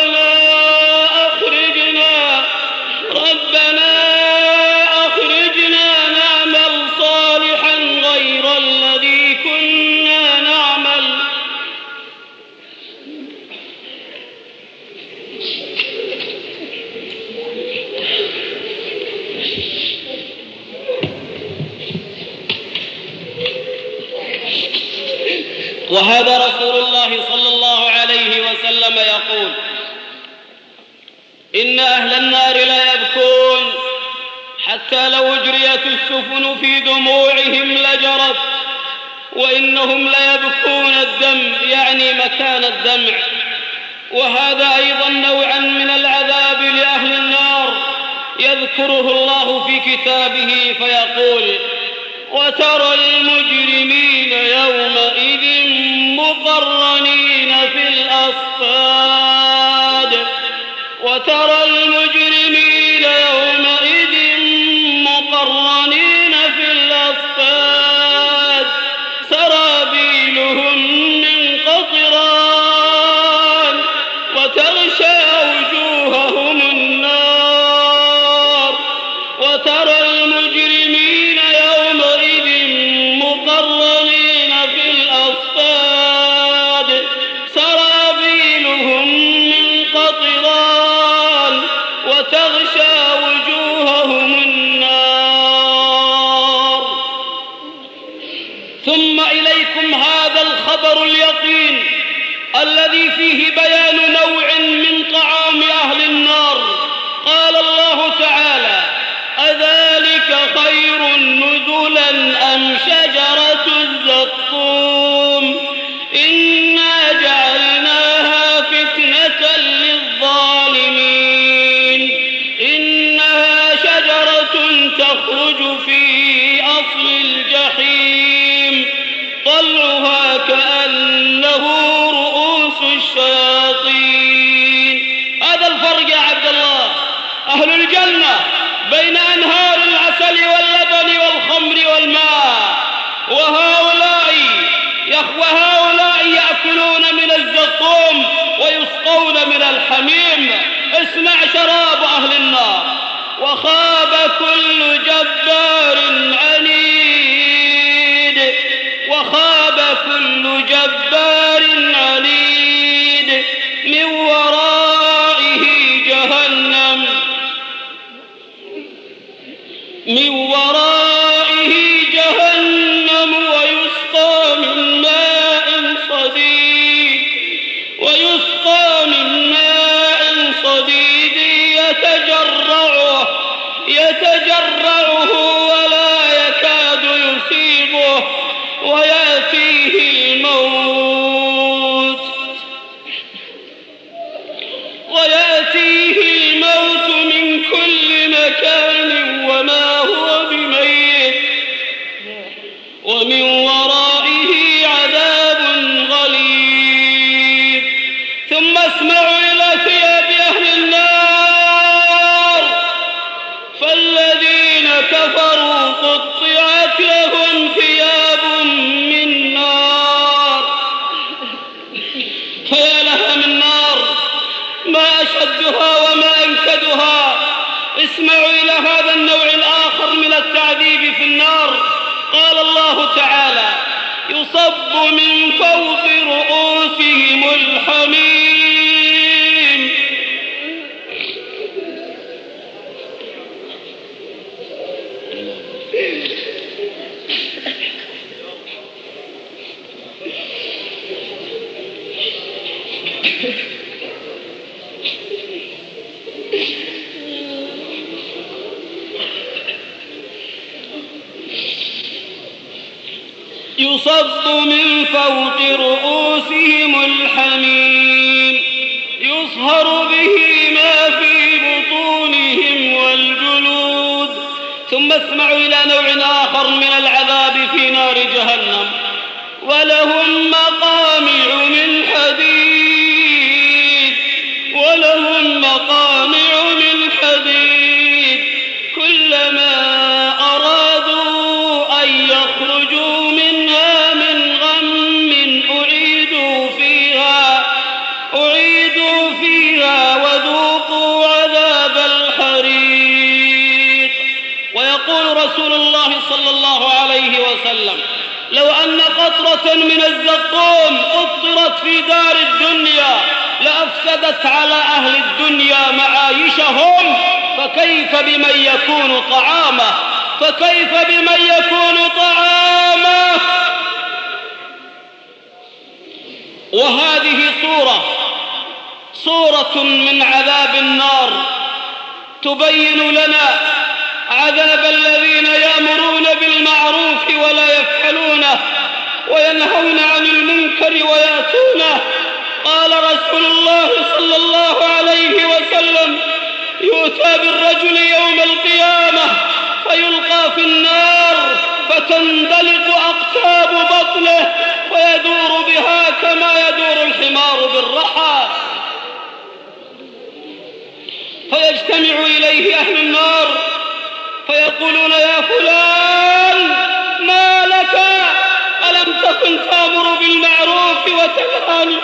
ربنا أخرجنا نعمل صالحا غير الذي كنا نعمل وهذا رسول الله صلى الله عليه وسلم يقول: إن أهل النار لا يبكون حتى لو أجريت السفن في دموعهم لجرت، وإنهم ليبكون الدم، يعني مكان الدمع. وهذا أيضا نوعا من العذاب لأهل النار يذكره الله في كتابه فيقول: وترى المجرمين يومئذ مقرنين في الأصفاد وترى المجرمين يومئذ مقرنين في الأصفاد سرابيلهم من قطران وتغشى وجوههم النار وترى المجرمين يومئذ مقرنين في الأصفاد سرابيلهم من قطران وتغشى وجوههم النار. ثم إليكم هذا الخبر اليقين الذي فيه بيان نوع من طعام أهل النار. قال الله تعالى: أذلك خير نزلا أم شجرة الزقوم إنا جعلناها فتنة للظالمين إنها شجرة تخرج في أصل الجحيم طلعها كأنه رؤوس الشياطين. هذا الفرق يا عبد الله. أهل الجنة بين أنهار العسل واللبن والخمر والماء، وهؤلاء يأكلون من الزقوم ويسقون من الحميم. اسمع شراب أهل النار: وخاب كل جبار عنيد وخاب كل جبار عنيد من ورائه جهنم ويسقى من ماء صديد يتجرعه ولا يكاد يصيبه ويأتيه الموت من كل مكان وما هو بميت ومن ورائه عذاب غليظ. ثم اسمعوا إلى ثياب أهل النار: فالذين كفروا قطعت لهم ثياب من نار. فيا لها من نار، ما أشدها وما أنكدها. اسمعوا إلى هذا النوع الآخر من التعذيب في النار. قال الله تعالى: يصب من فوق رؤوسهم الحميم يصب من فوق رؤوسهم الحميم يصهر به ما في بطونهم والجلود. ثم اسمعوا إلى نوع آخر من العذاب في نار جهنم: ولهم مقامع من حديد رسول الله صلى الله عليه وسلم: لو أن قطرة من الزقوم قطرت في دار الدنيا لأفسدت على أهل الدنيا معايشهم، فكيف بمن يكون طعامه؟ وهذه صورة من عذاب النار تبين لنا عذاب الذين يأمرون بالمعروف ولا يفعلونه وينهون عن المنكر ويأتونه. قال رسول الله صلى الله عليه وسلم: يؤتى بالرجل يوم القيامة فيلقى في النار فتندلق أقتاب بطنه فيدور بها كما يدور الحمار بالرحى، فيجتمع إليه أهل النار فيقولون: يا فلان ما لك؟ ألم تكن تأمر بالمعروف وتنهى عن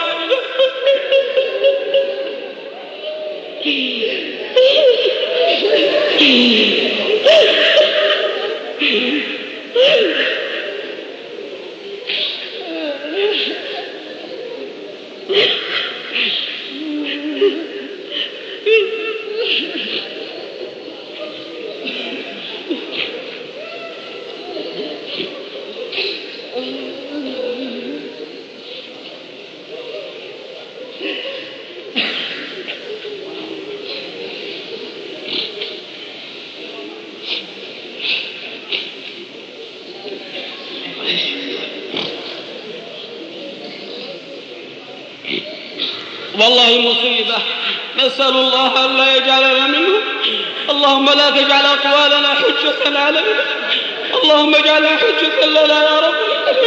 والله مصيبة، نسأل الله أن لا يجعلنا منهم. اللهم لا تجعل أقوالنا حجة علينا، اللهم اجعلها حجة لنا يا رب.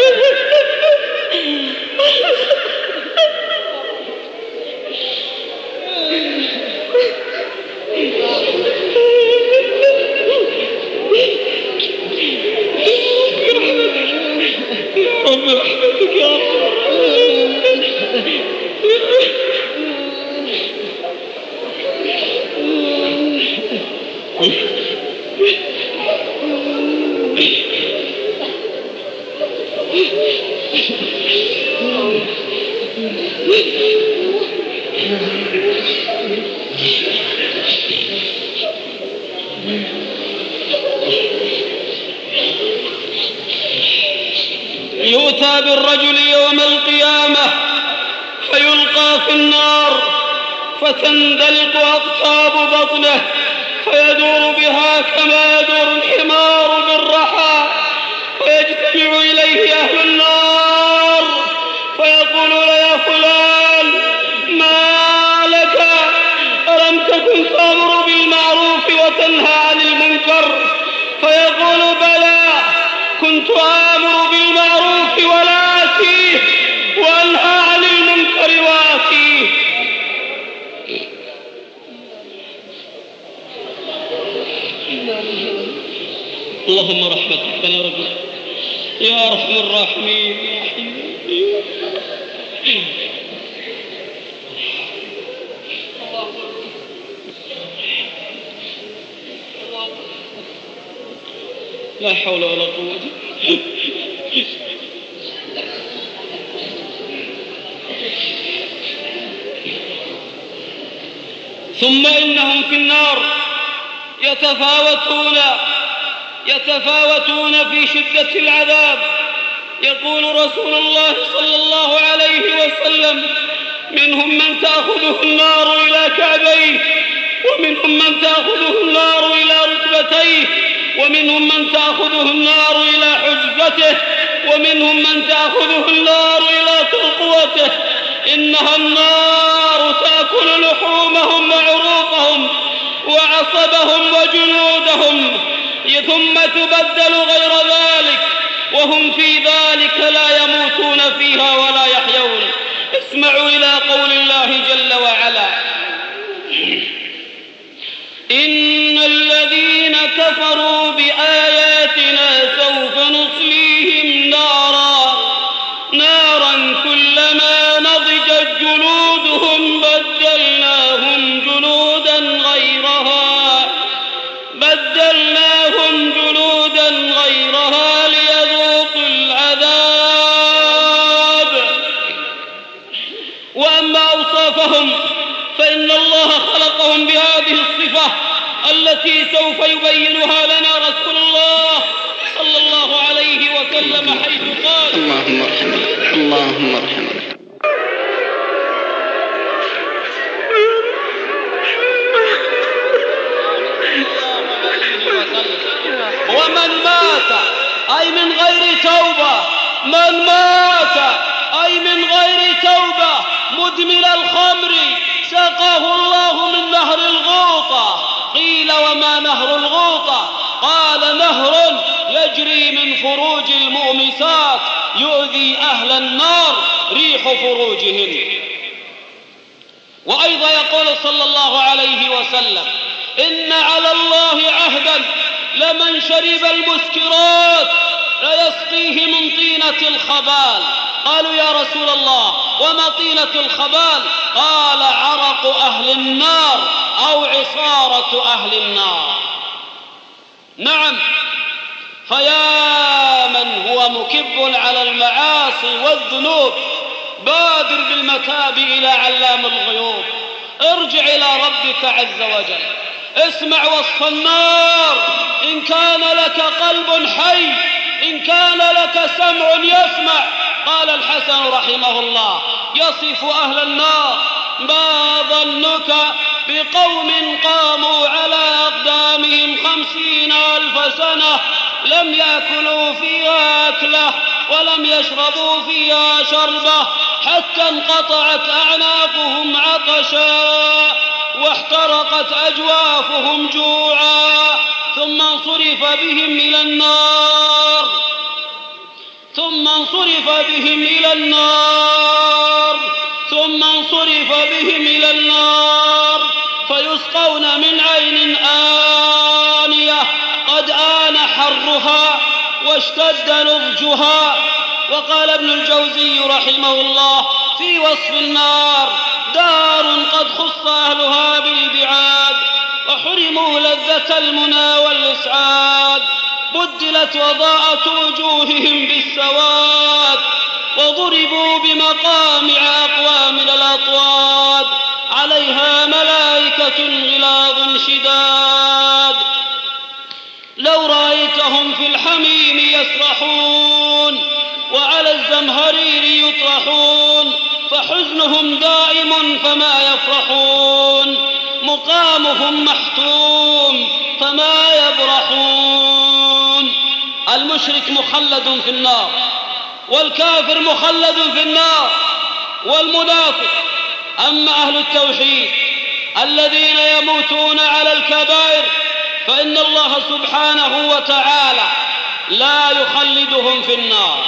برحمتك يا رب. يؤتى بالرجل يوم القيامة فيلقى في النار فتندلق أقطاب بطنه فيدور بها كما يدور الحمار بالرحى، فيجتمع إليه أهل النار فيقولون: يا فلان ما لك؟ ألم تكن تأمر بالمعروف وتنهى عن المنكر؟ فيقول: بلى، كنت آمر بالمعروف ولا آتيه وأنهى عن المنكر وآتيه. اللهم رحمتك يا رب يا أرحم الراحمين. لا حول ولا قوة. ثم إنهم في النار يتفاوتون في شدة العذاب. يقول رسول الله صلى الله عليه وسلم: منهم من تأخذه النار إلى كعبيه، ومنهم من تأخذه النار إلى ركبتيه، ومنهم من تأخذه النار إلى حجبته، ومنهم من تأخذه النار إلى ترقوته. إنها النار تأكل لحومهم وعروقهم وعصبهم وجنودهم، ثم تبدل غير ذلك، وهم في ذلك لا يموتون فيها ولا يحيون. اسمعوا إلى قول الله جل وعلا: إن الذين كفروا بآياتنا سوف نصليهم نارا كلما نضجت جلودهم بدلناهم جلودا التي سوف يبينها لنا رسول الله صلى الله عليه وسلم حيث قال: اللهم ارحمنا اللهم ارحمنا. ومن مات أي من غير توبة، من مات أي من غير توبة مدمن الخمر سقاه الله من نهر الغوطة. قيل: وما نهر الغوطة؟ قال: نهر يجري من فروج المؤمسات يؤذي أهل النار ريح فروجهن. وأيضا يقول صلى الله عليه وسلم: إن على الله عهدا لمن شرب المسكرات ليسقيه من طينة الخبال. قالوا: يا رسول الله وما طينة الخبال؟ قال: عرق أهل النار أو عصارة أهل النار. نعم، فيا من هو مكب على المعاصي والذنوب، بادر بالمتاب إلى علام الغيوب، ارجع إلى ربك عز وجل، اسمع وصف النار. إن كان لك قلب حي، إن كان لك سمع يسمع. قال الحسن رحمه الله يصف أهل النار: ما ظنك بقوم قاموا على أقدامهم 50,000 سنة لم يأكلوا فيها أكلة ولم يشربوا فيها شربة حتى انقطعت أعناقهم عطشا واحترقت أجوافهم جوعا ثم انصرف بهم إلى النار ثم انصرف بهم إلى النار فيسقون من عين آنية قد آن حرها واشتد لظجها. وقال ابن الجوزي رحمه الله في وصف النار: دار قد خص أهلها بالبعاد وحرموا لذة المنى والإسعاد، بدلت وضاءت وجوههم بالسواد وضربوا بمقامع أقوى من الأطواد عليها ملائكة غلاظ شداد لو رأيتهم في الحميم يسرحون وعلى الزمهرير يطرحون فحزنهم دائم فما يفرحون مقامهم محتوم فما يبرحون. المشرك مخلد في النار، والكافر مخلد في النار، والمنافق. أما أهل التوحيد الذين يموتون على الكبائر فإن الله سبحانه وتعالى لا يخلدهم في النار.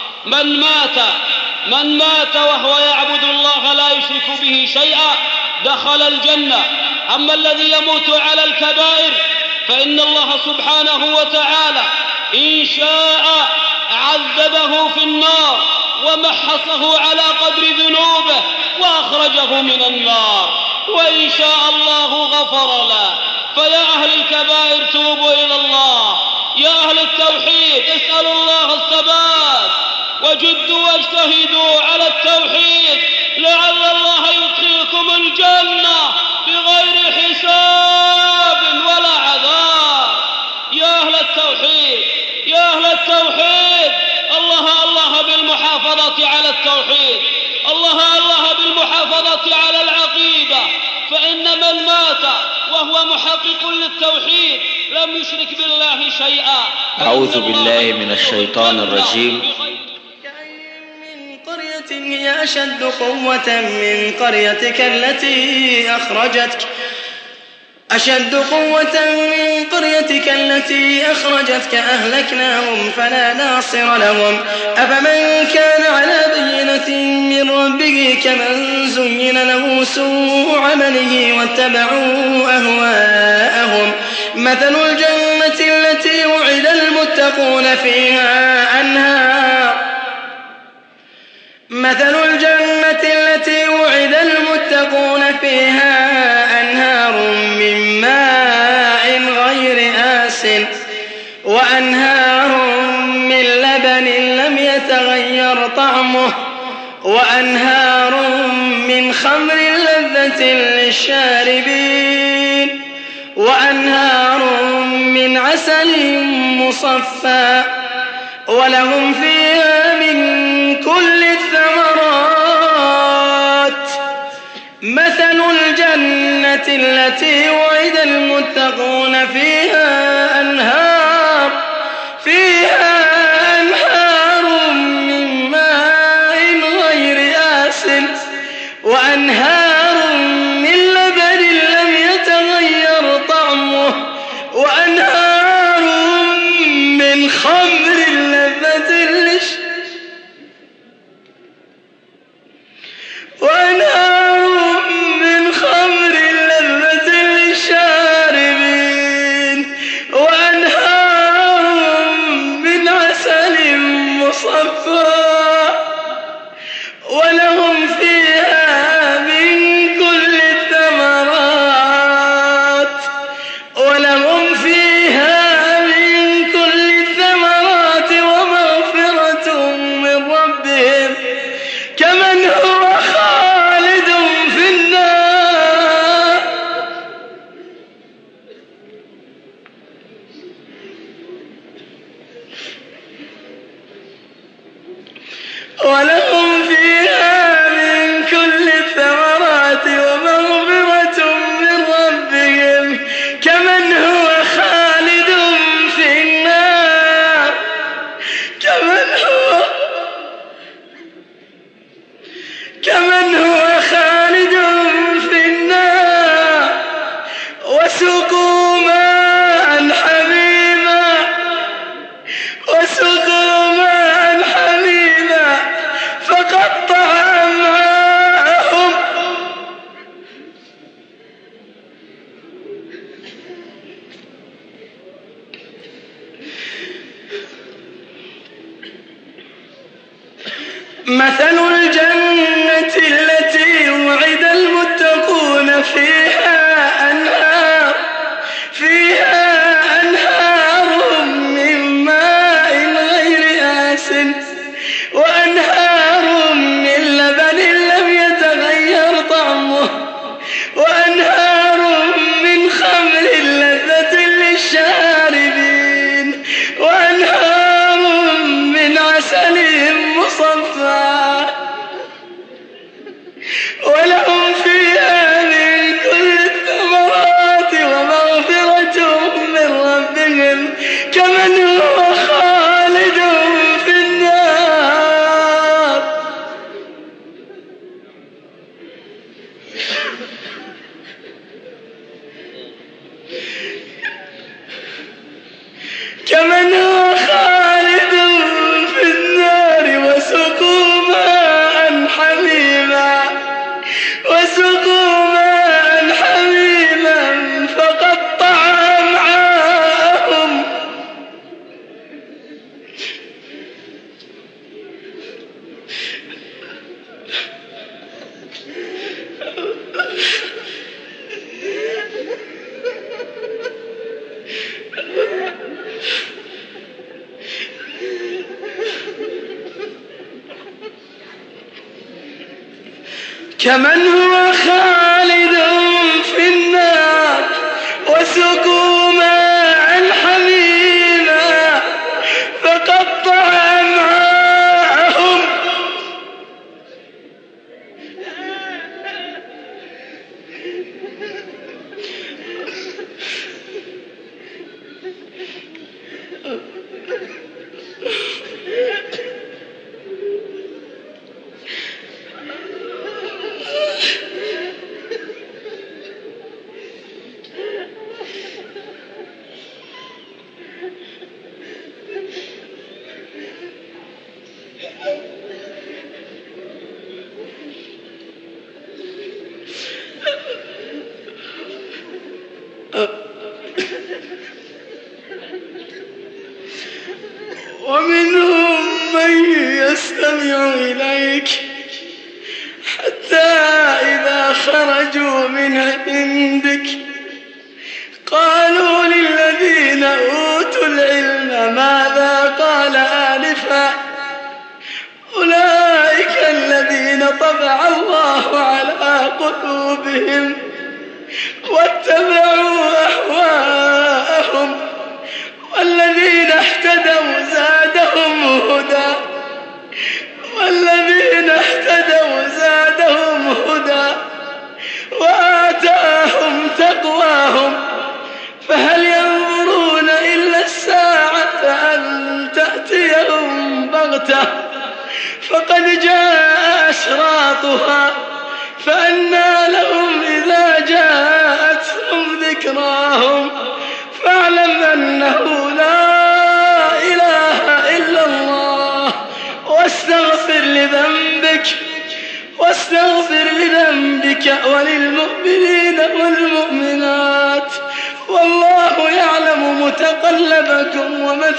من مات وهو يعبد الله لا يشرك به شيئا دخل الجنة. أما الذي يموت على الكبائر فإن الله سبحانه وتعالى إن شاء عذبه في النار ومحصه على قدر ذنوبه وأخرجه من النار، وإن شاء الله غفر له. فيا أهل الكبائر توبوا إلى الله، يا أهل التوحيد اسألوا الله الثبات وجدوا واجتهدوا على التوحيد لعل الله يدخلكم الجنة بغير حساب ولا عذاب. يا أهل التوحيد، يا أهل التوحيد، الله بالمحافظة على التوحيد، الله بالمحافظة على العقيدة، فإن من مات وهو محقق للتوحيد لم يشرك بالله شيئا. أعوذ بالله من الشيطان الرجيم. من قرية هي أشد قوة من قريتك التي أخرجتك أهلكناهم فلا ناصر لهم. أفمن كان على بينة من ربه كمن زين له سوء عمله واتبعوا أهواءهم. مثل الجنة التي وعد المتقون فيها أنهار من ماء غير آسن وأنهار من لبن لم يتغير طعمه وأنهار من خمر لذة للشاربين وأنهار عسل مصفى ولهم فيها من كل الثمرات مثل الجنة التي وعد المتقون فيها أنهار من ماء غير آسن وأنهار من لبن لم يتغير طعمه وأنهار من خمر لذة للشاربين وأنهار من عسل مصفى ولهم فيها من كل الثمرات ومغفرة من ربهم كمن هو خالد في النار ولهم فيها من كل الثمرات ومغفرة من ربهم كمن هو خالد في النار وسقوا ماء حميما فقطع أمعاءهم مثل الجنة التي وعد المتقون فيها أنهار من ماء غير آسن وأنهار من لبن لم يتغير طعمه وأنهار من خمر لذة للشاربين وأنهار من عسل مصفى ولهم فيها من كل الثمرات ومغفرة من ربهم كمن هو خالد في النار وسقوا ماء حميما فقطع أمعاءهم كمن هو خالد في النار وسقوا ماء حميما فقطع أمعاءهم ومنهم من يستمع إليك حتى إذا خرجوا من عندك قالوا للذين أوتوا العلم ماذا قال آنفا أولئك الذين طبع الله على قلوبهم واتبعوا أهواءهم أشراطها فأنى لهم إذا جاءتهم ذكراهم فاعلم أنه لا إله إلا الله واستغفر لذنبك وللمؤمنين والمؤمنات والله يعلم متقلبكم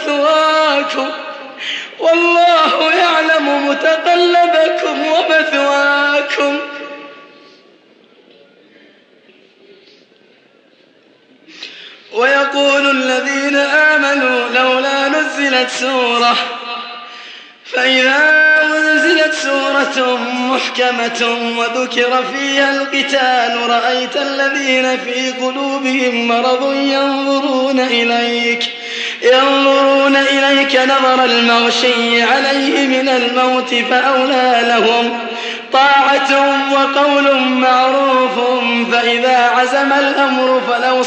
ومثواكم ويقول الذين آمنوا لولا نزلت سورة فإذا أنزلت سورة محكمة وذكر فيها القتال رأيت الذين في قلوبهم مرض ينظرون إليك نظر المغشي عليه من الموت فأولى لهم طاعة وقول معروف فإذا عزم الأمر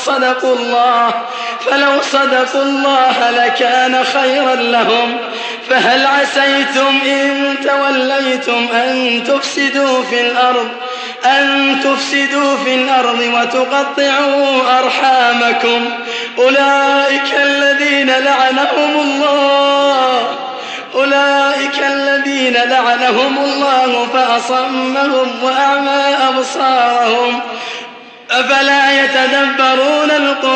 فلو صدقوا الله لكان خيرا لهم فهل عسيتم إن توليتم أن تفسدوا في الأرض وتقطعوا أرحامكم أولئك الذين لعنهم الله فأصمهم وأعمى أبصارهم أفلا يتدبرون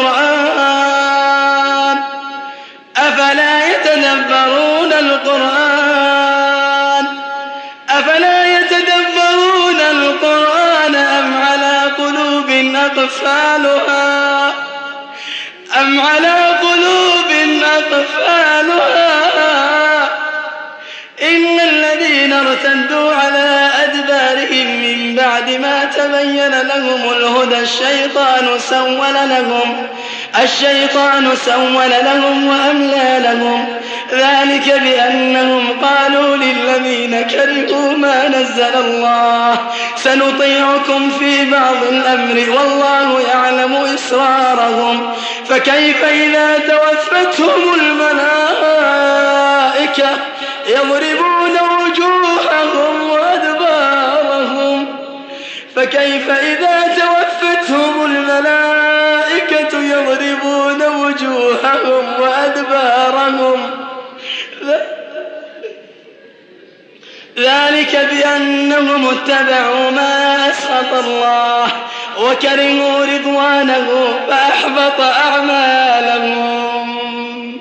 القرآن أم على قلوب أقفالها إن الذين ارتدوا على أدبارهم من بعد ما تبين لهم الهدى الشيطان سول لهم وأملى لهم ذلك بأنهم قالوا للذين كرهوا ما نزل الله سنطيعكم في بعض الأمر والله يعلم إسرارهم فكيف إذا توفتهم الملائكة يضربون وجوههم وأدبارهم ذلك بأنهم اتبعوا ما أسخط الله وكرهوا رضوانه فأحبط أعمالهم.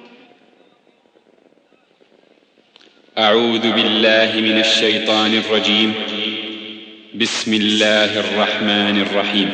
أعوذ بالله من الشيطان الرجيم. بسم الله الرحمن الرحيم.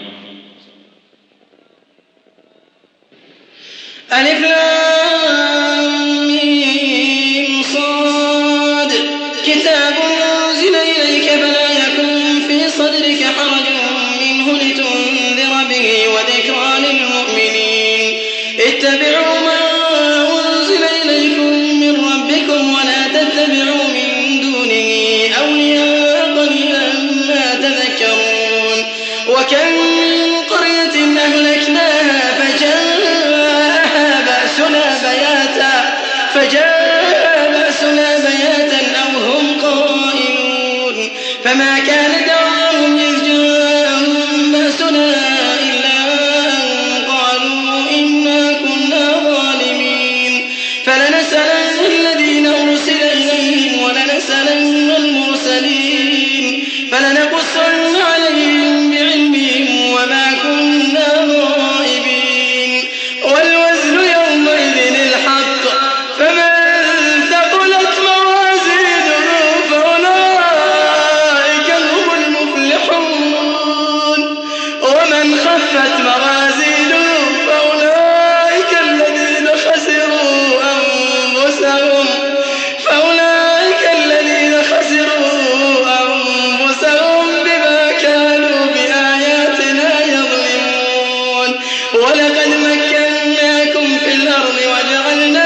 ألف لام ميم صاد كتاب أنزل إليك فلا يكن في صدرك حرج منه لتنذر به وذكرى للمؤمنين. اتبعوا ما أنزل إليكم من ربكم ولا تتبعوا من دونه أولياء قليلا ما تذكرون. وكم من قرية أهلكناها فجاء بأسنا بياتا أو هم قائلون فما كان دعواهم إذ جاءهم بأسنا إلا أن قالوا إنا كنا ظالمين. فلنسألن الذين أرسل إليهم ولنسألن المرسلين فلنقصن عليهم بعلمهم وما كنا غائبين. والوزن يومئذ الحق فمن ثقلت موازينه فأولئك هم المفلحون ومن خفت موازينه فأولئك الذين خسروا أنفسهم بما كانوا بآياتنا يظلمون. ولقد مكناكم في الأرض وجعلنا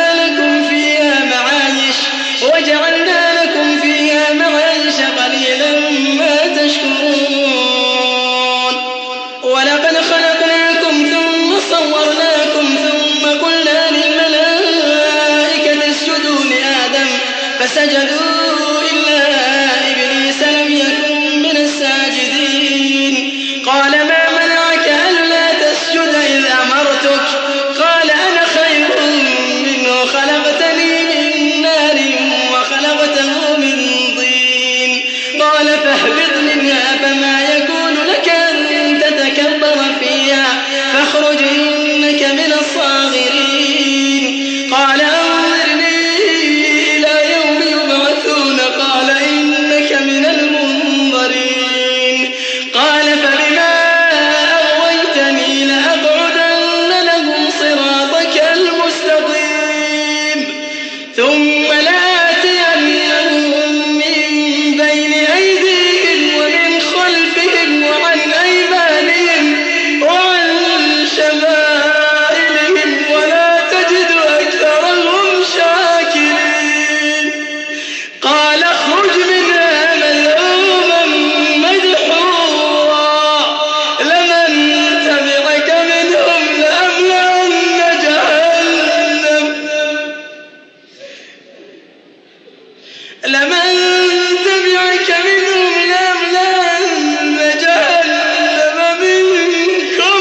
لكم فيها معايش قليلا ما تشكرون. ولقد خلقناكم ثم صورناكم ثم قلنا للملائكة اسجدوا لآدم فسجدوا إلا إبليس فاخرج إنك من الصاغرين قال أنظرني إلى يوم يبعثون قال إنك من المنظرين قال فبما أغويتني لأقعدن لهم صراطك المستقيم ثم لآتينهم من بين أيديهم ومن خلفهم وعن أيمانهم وعن شمائلهم ولا تجد أكثرهم شاكرين قال اخرج منها مذءوما مدحورا لمن تبعك منهم لأملأن جهنم منكم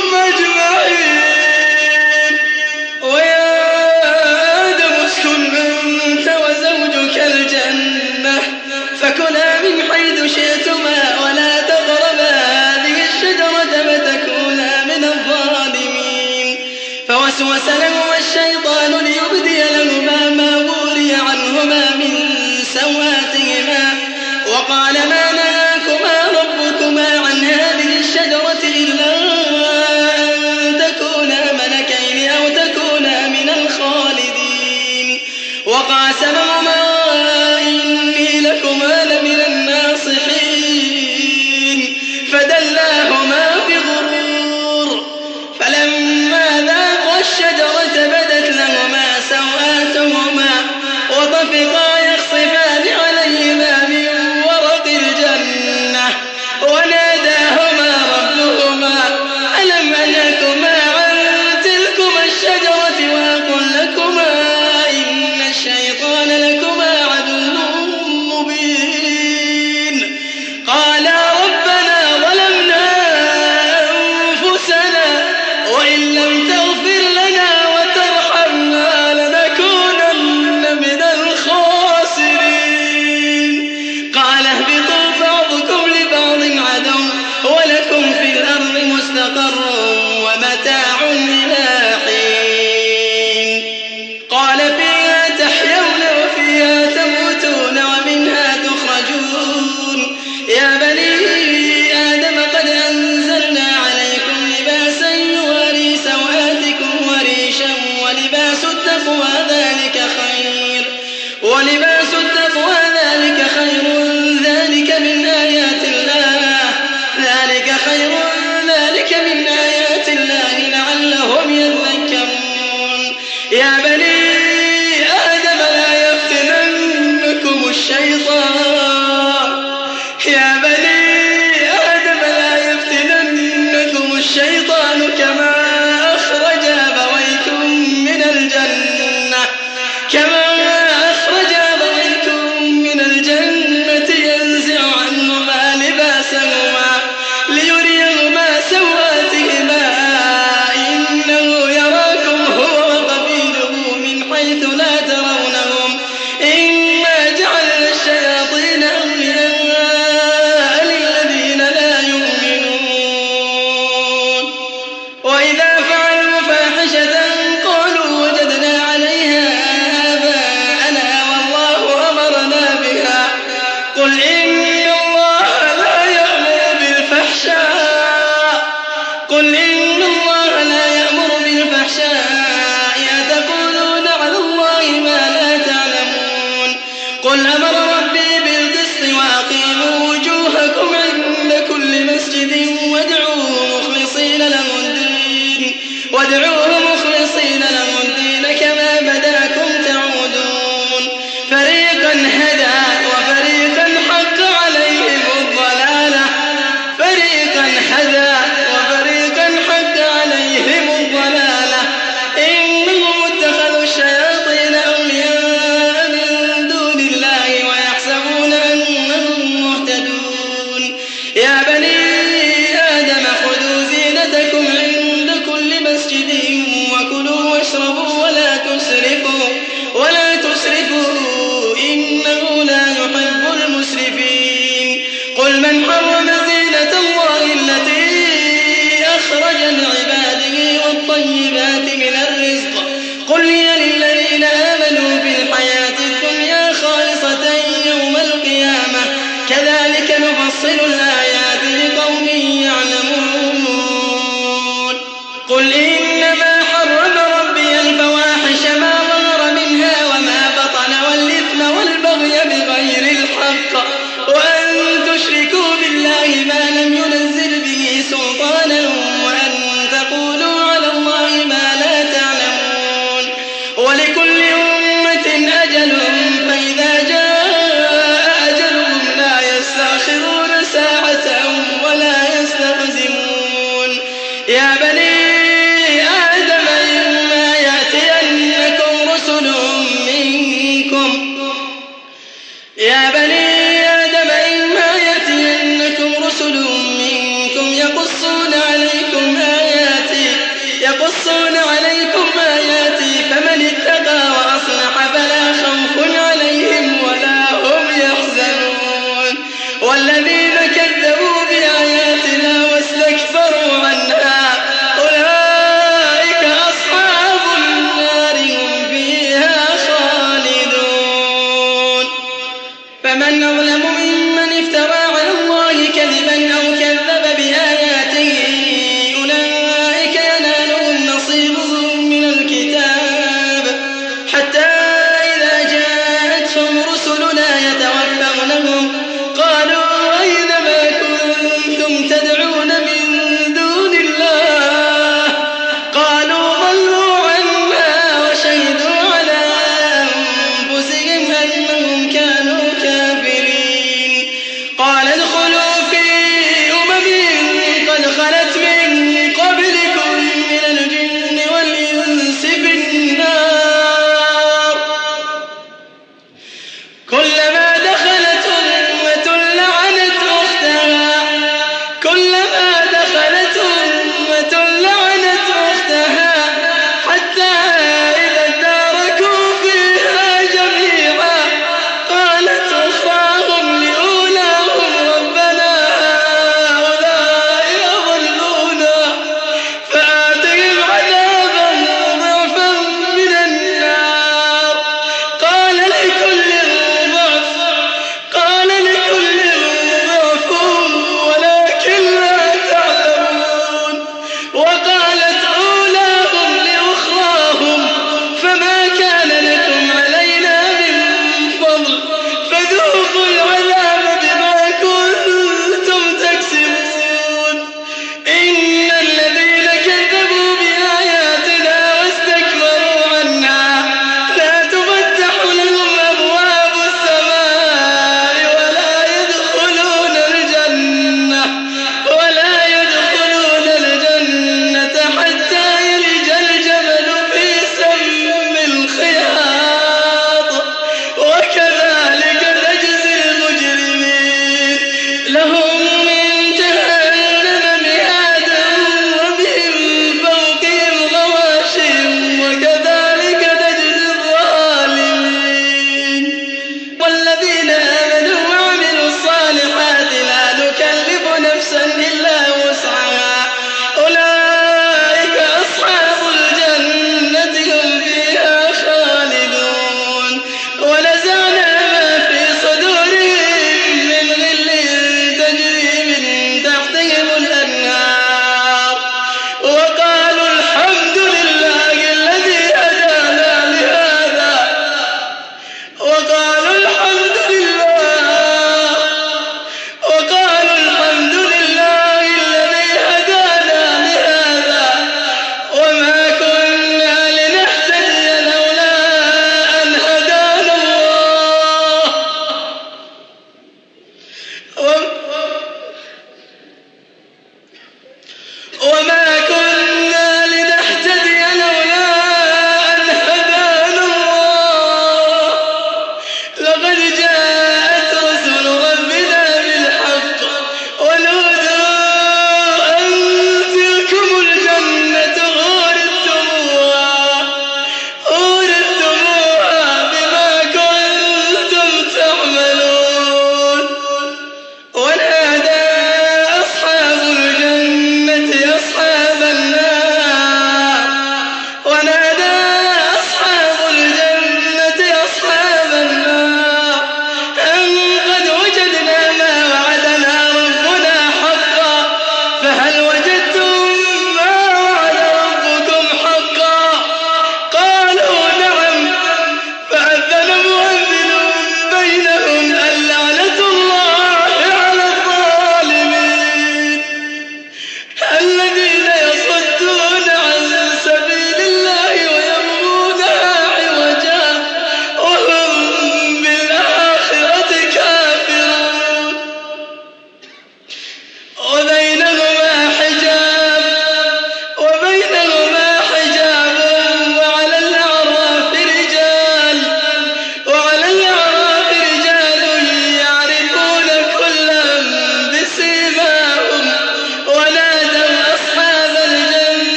أجمعين ويا آدم اسكن أنت وزوجك الجنة فكلا من حيث شئتما ولا تقربا هذه الشجرة فتكونا من الظالمين فوسوس لهما الشيطان ليبدي لهما ما وري عنهما من سواتهما وقال ما نهاكما ربكما عن هذه الشجرة إلا أن تكونا ملكين أو تكونا من الخالدين وقاسمهما إني لكما لمن الناصحين فدلاهما بغرور فلما ذاقا الشجرة بدت لهما سوآتهما وطفقا يخصفان عليهما من ورق الجنة وناداهما ربهما ألم أنهكما عن تلكما الشجرة وأقل لكما إن الشيطان لكما عدو مبين قالا ربنا ظلمنا أنفسنا وإن لم تغفر لنا وترحمنا لنكونن من الخاسرين قال اهبطوا بعضكم لبعض عدو ولكم في الأرض مستقر ومتاع إلى حين قال فيها تحيون وفيها تموتون ومنها تخرجون يا بني آدم قد أنزلنا عليكم لباسا يواري سوآتكم وريشا ولباس التقوى ذلك خير ذلك من آيات الله لعلهم يذكرون يا بني آدم لا يفتننكم الشيطان كما أخرج أبويكم من الجنة ينزع عنهما لباسهما ليريهما سوآتهما إنه يراكم هو وقبيله من حيث لا ترونهم إنا جعلنا الشياطين أولياء للذين لا يؤمنون وإذا فعلوا فاحشة قالوا وجدنا عليها آباءنا والله أمرنا بها قل إن الله لا يأمر بالفحشاء أتقولون على الله ما لا تعلمون قل أمر ربي بالقسط وأقيموا وجوهكم عند كل مسجد وادعوه مخلصين له الدين كما بداكم تعودون فريقا هدى وفريقا حق عليهم الضلالة إنهم اتخذوا الشياطين أولياء من دون الله ويحسبون أنهم مهتدون يا بني آدم خذوا زينتكم عند كل مسجد إنما حرم ربي الفواحش ما ظهر منها وما بطن والإثم والبغي بغير الحق وأن تشركوا بالله ما لم ينزل به سلطانا وأن تقولوا على الله ما لا تعلمون ولكل أمة أجل فإذا جاء أجلهم لا يستأخرون ساعة ولا يستقدمون يا بني آدم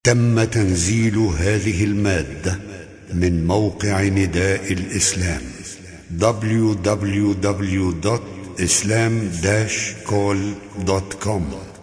تم تنزيل هذه المادة من موقع نداء الإسلام www.islam-call.com